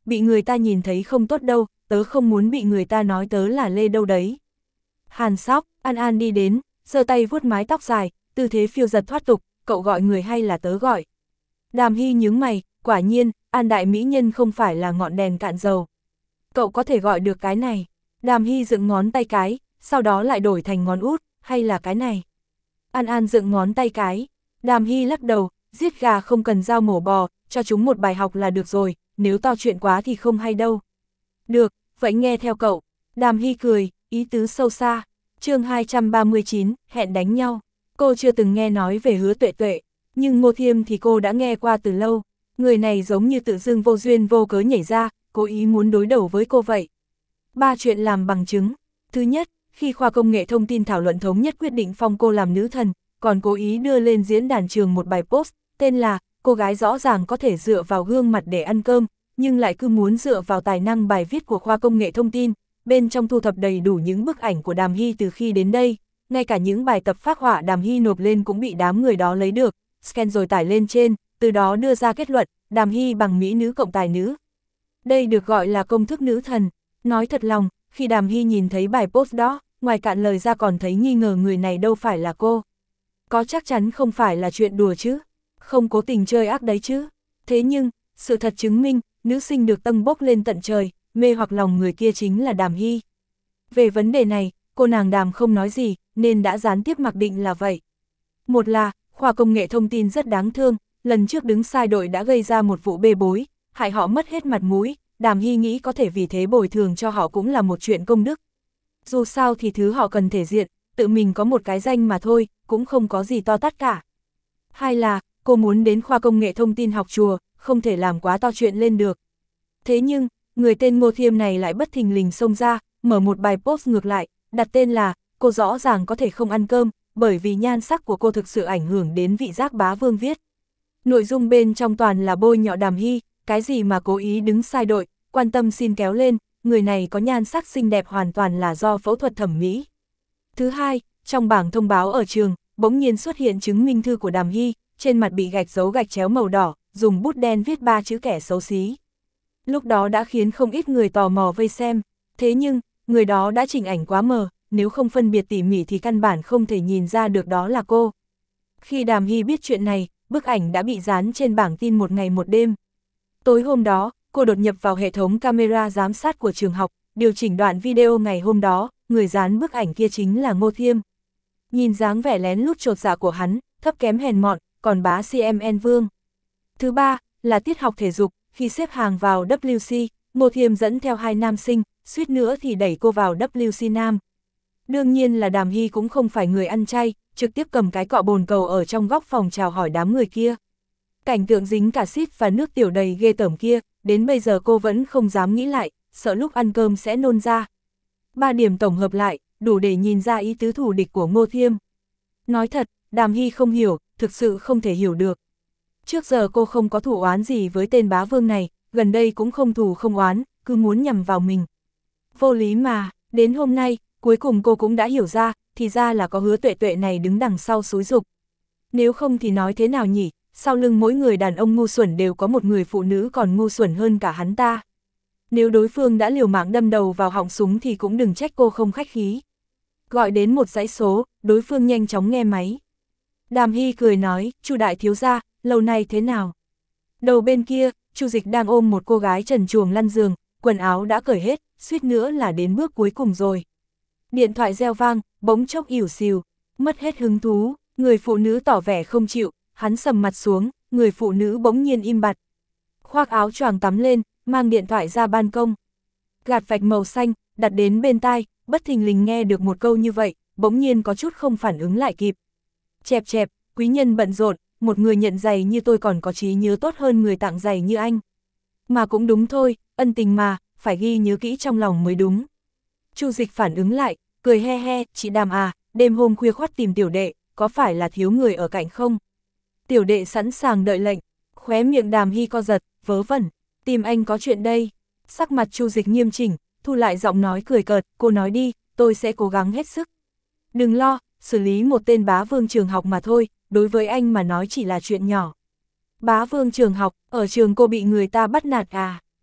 bị người ta nhìn thấy không tốt đâu, tớ không muốn bị người ta nói tớ là Lê đâu đấy. Hàn Sóc, An An đi đến, giơ tay vuốt mái tóc dài, tư thế phiêu giật thoát tục, cậu gọi người hay là tớ gọi? Đàm Hy nhướng mày, quả nhiên, An đại mỹ nhân không phải là ngọn đèn cạn dầu. Cậu có thể gọi được cái này. Đàm Hy dựng ngón tay cái, sau đó lại đổi thành ngón út, hay là cái này? An An dựng ngón tay cái. Đàm Hy lắc đầu, giết gà không cần dao mổ bò, cho chúng một bài học là được rồi, nếu to chuyện quá thì không hay đâu. Được, vậy nghe theo cậu. Đàm Hy cười, ý tứ sâu xa. Chương hai trăm ba mươi chín, hẹn đánh nhau. Cô chưa từng nghe nói về Hứa Tuệ Tuệ, nhưng Ngô Thiêm thì cô đã nghe qua từ lâu. Người này giống như tự dưng vô duyên vô cớ nhảy ra, cố ý muốn đối đầu với cô vậy. Ba chuyện làm bằng chứng. Thứ nhất, khi khoa công nghệ thông tin thảo luận thống nhất quyết định phong cô làm nữ thần, còn cố ý đưa lên diễn đàn trường một bài post, tên là cô gái rõ ràng có thể dựa vào gương mặt để ăn cơm, nhưng lại cứ muốn dựa vào tài năng bài viết của khoa công nghệ thông tin, bên trong thu thập đầy đủ những bức ảnh của Đàm Hy từ khi đến đây, ngay cả những bài tập phác họa Đàm Hy nộp lên cũng bị đám người đó lấy được, scan rồi tải lên trên, từ đó đưa ra kết luận, Đàm Hy bằng mỹ nữ cộng tài nữ. Đây được gọi là công thức nữ thần. Nói thật lòng, khi Đàm Hy nhìn thấy bài post đó, ngoài cạn lời ra còn thấy nghi ngờ người này đâu phải là cô. Có chắc chắn không phải là chuyện đùa chứ, không cố tình chơi ác đấy chứ. Thế nhưng, sự thật chứng minh, nữ sinh được tâng bốc lên tận trời, mê hoặc lòng người kia chính là Đàm Hy. Về vấn đề này, cô nàng Đàm không nói gì, nên đã gián tiếp mặc định là vậy. Một là, khoa công nghệ thông tin rất đáng thương, lần trước đứng sai đội đã gây ra một vụ bê bối, hại họ mất hết mặt mũi, Đàm Hy nghĩ có thể vì thế bồi thường cho họ cũng là một chuyện công đức. Dù sao thì thứ họ cần thể diện, tự mình có một cái danh mà thôi, cũng không có gì to tát cả. Hai là, cô muốn đến khoa công nghệ thông tin học chùa, không thể làm quá to chuyện lên được. Thế nhưng, người tên Ngô Thiêm này lại bất thình lình xông ra, mở một bài post ngược lại, đặt tên là, cô rõ ràng có thể không ăn cơm, bởi vì nhan sắc của cô thực sự ảnh hưởng đến vị giác bá vương viết. Nội dung bên trong toàn là bôi nhọ Đàm Hy, cái gì mà cố ý đứng sai đội, quan tâm xin kéo lên, người này có nhan sắc xinh đẹp hoàn toàn là do phẫu thuật thẩm mỹ. Thứ hai, trong bảng thông báo ở trường, bỗng nhiên xuất hiện chứng minh thư của Đàm Hy, trên mặt bị gạch dấu gạch chéo màu đỏ, dùng bút đen viết ba chữ kẻ xấu xí. Lúc đó đã khiến không ít người tò mò vây xem, thế nhưng, người đó đã chỉnh ảnh quá mờ, nếu không phân biệt tỉ mỉ thì căn bản không thể nhìn ra được đó là cô. Khi Đàm Hy biết chuyện này, bức ảnh đã bị dán trên bảng tin một ngày một đêm. Tối hôm đó, cô đột nhập vào hệ thống camera giám sát của trường học, điều chỉnh đoạn video ngày hôm đó, người dán bức ảnh kia chính là Ngô Thiêm. Nhìn dáng vẻ lén lút chột dạ của hắn, thấp kém hèn mọn, còn bá xê em en vương. Thứ ba, là tiết học thể dục, khi xếp hàng vào vê kép xê, Ngô Thiêm dẫn theo hai nam sinh, suýt nữa thì đẩy cô vào vê kép xê nam. Đương nhiên là Đàm Hy cũng không phải người ăn chay, trực tiếp cầm cái cọ bồn cầu ở trong góc phòng chào hỏi đám người kia. Cảnh tượng dính cả xít và nước tiểu đầy ghê tởm kia, đến bây giờ cô vẫn không dám nghĩ lại, sợ lúc ăn cơm sẽ nôn ra. Ba điểm tổng hợp lại, đủ để nhìn ra ý tứ thù địch của Ngô Thiêm. Nói thật, Đàm Hy không hiểu, thực sự không thể hiểu được. Trước giờ cô không có thù oán gì với tên bá vương này, gần đây cũng không thù không oán, cứ muốn nhằm vào mình. Vô lý mà, đến hôm nay, cuối cùng cô cũng đã hiểu ra, thì ra là có Hứa Tuệ Tuệ này đứng đằng sau xúi giục. Nếu không thì nói thế nào nhỉ, sau lưng mỗi người đàn ông ngu xuẩn đều có một người phụ nữ còn ngu xuẩn hơn cả hắn ta. Nếu đối phương đã liều mạng đâm đầu vào họng súng thì cũng đừng trách cô không khách khí. Gọi đến một dãy số, đối phương nhanh chóng nghe máy. Đàm Hy cười nói, Chu đại thiếu gia, lâu nay thế nào? Đầu bên kia, Chu Dịch đang ôm một cô gái trần truồng lăn giường, quần áo đã cởi hết, suýt nữa là đến bước cuối cùng rồi. Điện thoại reo vang, bỗng chốc ỉu xìu, mất hết hứng thú, người phụ nữ tỏ vẻ không chịu, hắn sầm mặt xuống, người phụ nữ bỗng nhiên im bặt. Khoác áo choàng tắm lên, mang điện thoại ra ban công. Gạt vạch màu xanh, đặt đến bên tai, bất thình lình nghe được một câu như vậy, bỗng nhiên có chút không phản ứng lại kịp. Chẹp chẹp, quý nhân bận rộn, một người nhận giày như tôi còn có trí nhớ tốt hơn người tặng giày như anh. Mà cũng đúng thôi, ân tình mà, phải ghi nhớ kỹ trong lòng mới đúng. Chu Dịch phản ứng lại, cười he he, chị Đàm à, đêm hôm khuya khoắt tìm tiểu đệ, có phải là thiếu người ở cạnh không? Tiểu đệ sẵn sàng đợi lệnh, khóe miệng Đàm Hy co giật, vớ vẩn, tìm anh có chuyện đây. Sắc mặt Chu Dịch nghiêm chỉnh, thu lại giọng nói cười cợt, cô nói đi, tôi sẽ cố gắng hết sức. Đừng lo, xử lý một tên bá vương trường học mà thôi, đối với anh mà nói chỉ là chuyện nhỏ. Bá vương trường học, ở trường cô bị người ta bắt nạt à?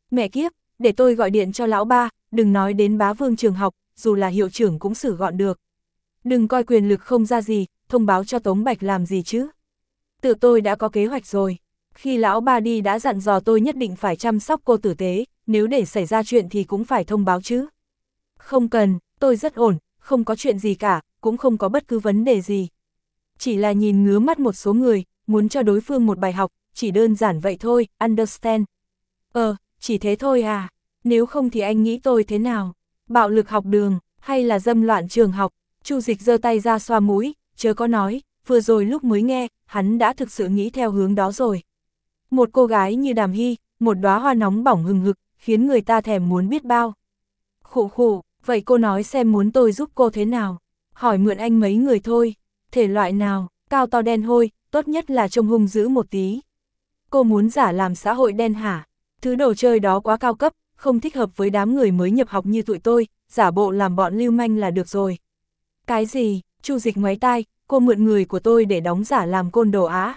Mẹ kiếp, để tôi gọi điện cho lão ba, đừng nói đến bá vương trường học, dù là hiệu trưởng cũng xử gọn được. Đừng coi quyền lực không ra gì, thông báo cho Tống Bạch làm gì chứ. Tự tôi đã có kế hoạch rồi. Khi lão ba đi đã dặn dò tôi nhất định phải chăm sóc cô tử tế, nếu để xảy ra chuyện thì cũng phải thông báo chứ. Không cần, tôi rất ổn, không có chuyện gì cả, cũng không có bất cứ vấn đề gì. Chỉ là nhìn ngứa mắt một số người, muốn cho đối phương một bài học, chỉ đơn giản vậy thôi, understand. Ờ, chỉ thế thôi à, nếu không thì anh nghĩ tôi thế nào? Bạo lực học đường, hay là dâm loạn trường học? Chu Dịch giơ tay ra xoa mũi, chớ có nói, vừa rồi lúc mới nghe, hắn đã thực sự nghĩ theo hướng đó rồi. Một cô gái như Đàm Hy, một đóa hoa nóng bỏng hừng hực, khiến người ta thèm muốn biết bao. Khụ khụ, vậy cô nói xem muốn tôi giúp cô thế nào? Hỏi mượn anh mấy người thôi. Thể loại nào, cao to đen hôi, tốt nhất là trông hung dữ một tí. Cô muốn giả làm xã hội đen hả? Thứ đồ chơi đó quá cao cấp, không thích hợp với đám người mới nhập học như tụi tôi, giả bộ làm bọn lưu manh là được rồi. Cái gì? Chu Dịch ngoáy tai, cô mượn người của tôi để đóng giả làm côn đồ á.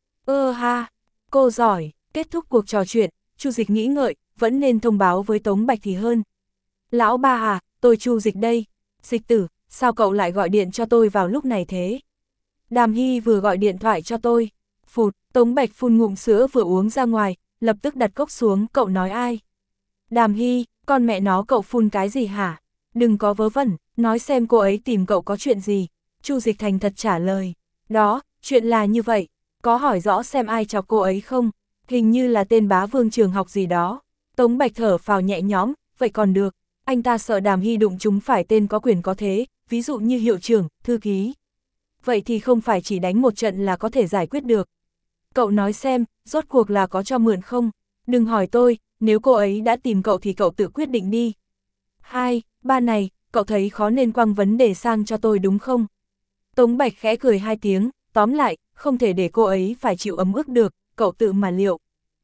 Ơ ha, cô giỏi. Kết thúc cuộc trò chuyện, Chu Dịch nghĩ ngợi, vẫn nên thông báo với Tống Bạch thì hơn. Lão ba à, tôi Chu Dịch đây. Dịch tử, sao cậu lại gọi điện cho tôi vào lúc này thế? Đàm Hy vừa gọi điện thoại cho tôi. Phụt, Tống Bạch phun ngụm sữa vừa uống ra ngoài, lập tức đặt cốc xuống, cậu nói ai? Đàm Hy, con mẹ nó cậu phun cái gì hả? Đừng có vớ vẩn, nói xem cô ấy tìm cậu có chuyện gì. Chu Dịch thành thật trả lời. Đó, chuyện là như vậy, có hỏi rõ xem ai chọc cô ấy không? Hình như là tên bá vương trường học gì đó. Tống Bạch thở phào nhẹ nhõm, vậy còn được. Anh ta sợ Đàm Hy đụng chúng phải tên có quyền có thế, ví dụ như hiệu trưởng, thư ký. Vậy thì không phải chỉ đánh một trận là có thể giải quyết được. Cậu nói xem, rốt cuộc là có cho mượn không? Đừng hỏi tôi, nếu cô ấy đã tìm cậu thì cậu tự quyết định đi. Hai, ba này, cậu thấy khó nên quăng vấn đề sang cho tôi đúng không? Tống Bạch khẽ cười hai tiếng, tóm lại, không thể để cô ấy phải chịu ấm ức được, cậu tự mà liệu.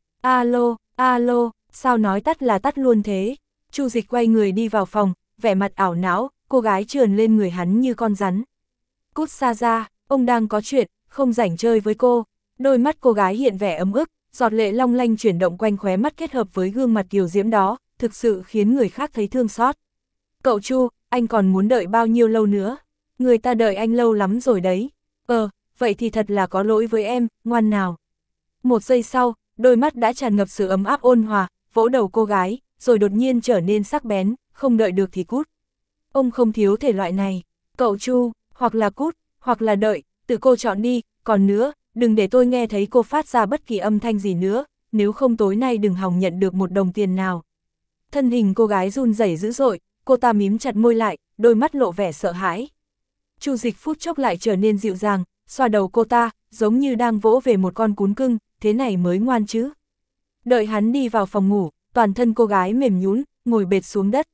Alo, alo, sao nói tắt là tắt luôn thế? Chu Dịch quay người đi vào phòng, vẻ mặt ảo não, cô gái trườn lên người hắn như con rắn. Cút xa ra, ông đang có chuyện, không rảnh chơi với cô. Đôi mắt cô gái hiện vẻ ấm ức, giọt lệ long lanh chuyển động quanh khóe mắt kết hợp với gương mặt kiều diễm đó, thực sự khiến người khác thấy thương xót. Cậu Chu, anh còn muốn đợi bao nhiêu lâu nữa? Người ta đợi anh lâu lắm rồi đấy. Ờ, vậy thì thật là có lỗi với em, ngoan nào. Một giây sau, đôi mắt đã tràn ngập sự ấm áp ôn hòa, vỗ đầu cô gái, rồi đột nhiên trở nên sắc bén, không đợi được thì cút. Ông không thiếu thể loại này. Cậu Chu, hoặc là cút, hoặc là đợi, tự cô chọn đi, còn nữa, đừng để tôi nghe thấy cô phát ra bất kỳ âm thanh gì nữa, nếu không tối nay đừng hòng nhận được một đồng tiền nào. Thân hình cô gái run rẩy dữ dội, cô ta mím chặt môi lại, đôi mắt lộ vẻ sợ hãi. Chu Dịch phút chốc lại trở nên dịu dàng, xoa đầu cô ta, giống như đang vỗ về một con cún cưng, thế này mới ngoan chứ. Đợi hắn đi vào phòng ngủ, toàn thân cô gái mềm nhũn, ngồi bệt xuống đất.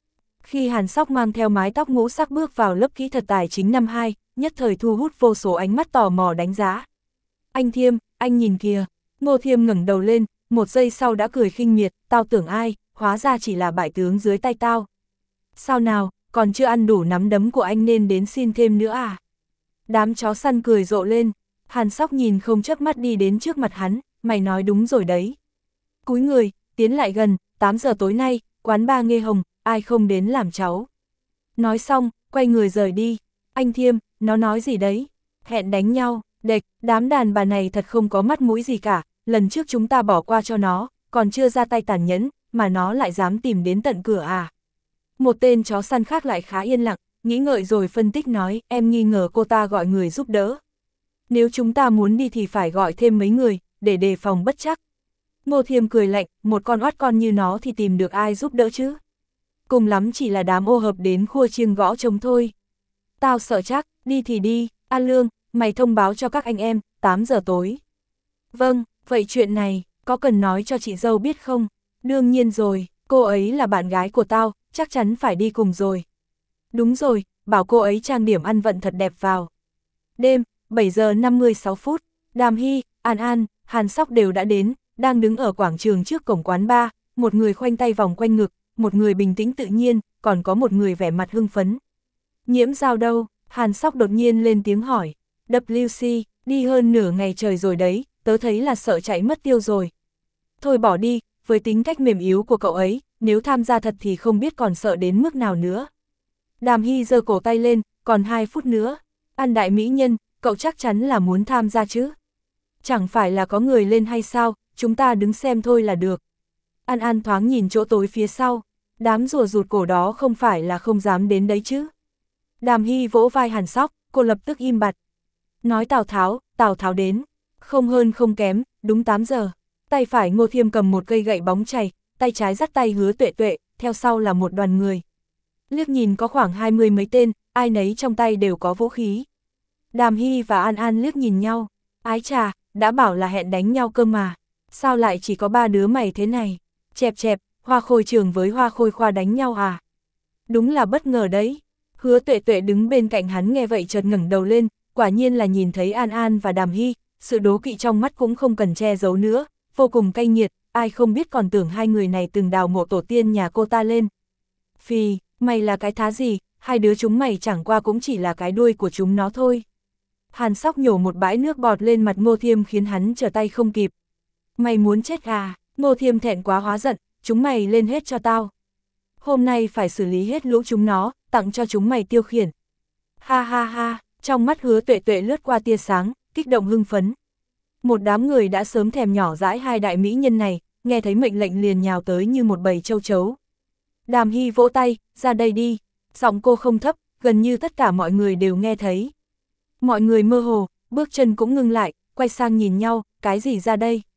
Khi Hàn Sóc mang theo mái tóc ngũ sắc bước vào lớp kỹ thuật tài chính năm hai, nhất thời thu hút vô số ánh mắt tò mò đánh giá. Anh Thiêm, anh nhìn kìa. Ngô Thiêm ngẩng đầu lên, một giây sau đã cười khinh miệt, tao tưởng ai, hóa ra chỉ là bại tướng dưới tay tao. Sao nào, còn chưa ăn đủ nắm đấm của anh nên đến xin thêm nữa à? Đám chó săn cười rộ lên, Hàn Sóc nhìn không chớp mắt đi đến trước mặt hắn, mày nói đúng rồi đấy. Cúi người, tiến lại gần, tám giờ tối nay, quán ba Nghê Hồng, ai không đến làm cháu. Nói xong, quay người rời đi. Anh Thiêm, nó nói gì đấy? Hẹn đánh nhau, đệch, đám đàn bà này thật không có mắt mũi gì cả, lần trước chúng ta bỏ qua cho nó, còn chưa ra tay tàn nhẫn, mà nó lại dám tìm đến tận cửa à? Một tên chó săn khác lại khá yên lặng, nghĩ ngợi rồi phân tích nói, em nghi ngờ cô ta gọi người giúp đỡ. Nếu chúng ta muốn đi thì phải gọi thêm mấy người, để đề phòng bất chắc. Ngô Thiêm cười lạnh, một con oát con như nó thì tìm được ai giúp đỡ chứ? Cùng lắm chỉ là đám ô hợp đến khua chiêng gõ trống thôi. Tao sợ chắc, đi thì đi, A Lương, mày thông báo cho các anh em, tám giờ tối. Vâng, vậy chuyện này, có cần nói cho chị dâu biết không? Đương nhiên rồi, cô ấy là bạn gái của tao, chắc chắn phải đi cùng rồi. Đúng rồi, bảo cô ấy trang điểm ăn vận thật đẹp vào. Đêm, bảy giờ năm mươi sáu phút, Đàm Hy, An An, Hàn Sóc đều đã đến, đang đứng ở quảng trường trước cổng quán bar, một người khoanh tay vòng quanh ngực, một người bình tĩnh tự nhiên, còn có một người vẻ mặt hưng phấn. Nhiễm Giao đâu? Hàn Sóc đột nhiên lên tiếng hỏi. vê kép đi hơn nửa ngày trời rồi đấy, tớ thấy là sợ chạy mất tiêu rồi. Thôi bỏ đi, với tính cách mềm yếu của cậu ấy, nếu tham gia thật thì không biết còn sợ đến mức nào nữa. Đàm Hy giơ cổ tay lên, còn hai phút nữa. An đại mỹ nhân, cậu chắc chắn là muốn tham gia chứ? Chẳng phải là có người lên hay sao, chúng ta đứng xem thôi là được. An An thoáng nhìn chỗ tối phía sau, đám rùa rụt cổ đó không phải là không dám đến đấy chứ. Đàm Hy vỗ vai Hàn Sóc, cô lập tức im bặt. Nói Tào Tháo, Tào Tháo đến. Không hơn không kém, đúng tám giờ. Tay phải Ngô Thiêm cầm một cây gậy bóng chày, tay trái dắt tay Hứa Tuệ Tuệ, theo sau là một đoàn người. Liếc nhìn có khoảng hai mươi mấy tên, ai nấy trong tay đều có vũ khí. Đàm Hy và An An liếc nhìn nhau, ái chà, đã bảo là hẹn đánh nhau cơ mà. Sao lại chỉ có ba đứa mày thế này? Chẹp chẹp, Hoa Khôi Trường với Hoa Khôi Khoa đánh nhau à? Đúng là bất ngờ đấy. Hứa Tuệ Tuệ đứng bên cạnh hắn nghe vậy chợt ngẩng đầu lên, quả nhiên là nhìn thấy An An và Đàm Hy, sự đố kỵ trong mắt cũng không cần che giấu nữa, vô cùng cay nghiệt, ai không biết còn tưởng hai người này từng đào mộ tổ tiên nhà cô ta lên. Phì, mày là cái thá gì, hai đứa chúng mày chẳng qua cũng chỉ là cái đuôi của chúng nó thôi. Hàn Sóc nhổ một bãi nước bọt lên mặt Ngô Thiêm khiến hắn trở tay không kịp. Mày muốn chết à? Ngô Thiêm thẹn quá hóa giận, chúng mày lên hết cho tao. Hôm nay phải xử lý hết lũ chúng nó, tặng cho chúng mày tiêu khiển. Ha ha ha, trong mắt Hứa Tuệ Tuệ lướt qua tia sáng, kích động hưng phấn. Một đám người đã sớm thèm nhỏ dãi hai đại mỹ nhân này, nghe thấy mệnh lệnh liền nhào tới như một bầy châu chấu. Đàm Hy vỗ tay, ra đây đi. Giọng cô không thấp, gần như tất cả mọi người đều nghe thấy. Mọi người mơ hồ, bước chân cũng ngưng lại, quay sang nhìn nhau, cái gì ra đây?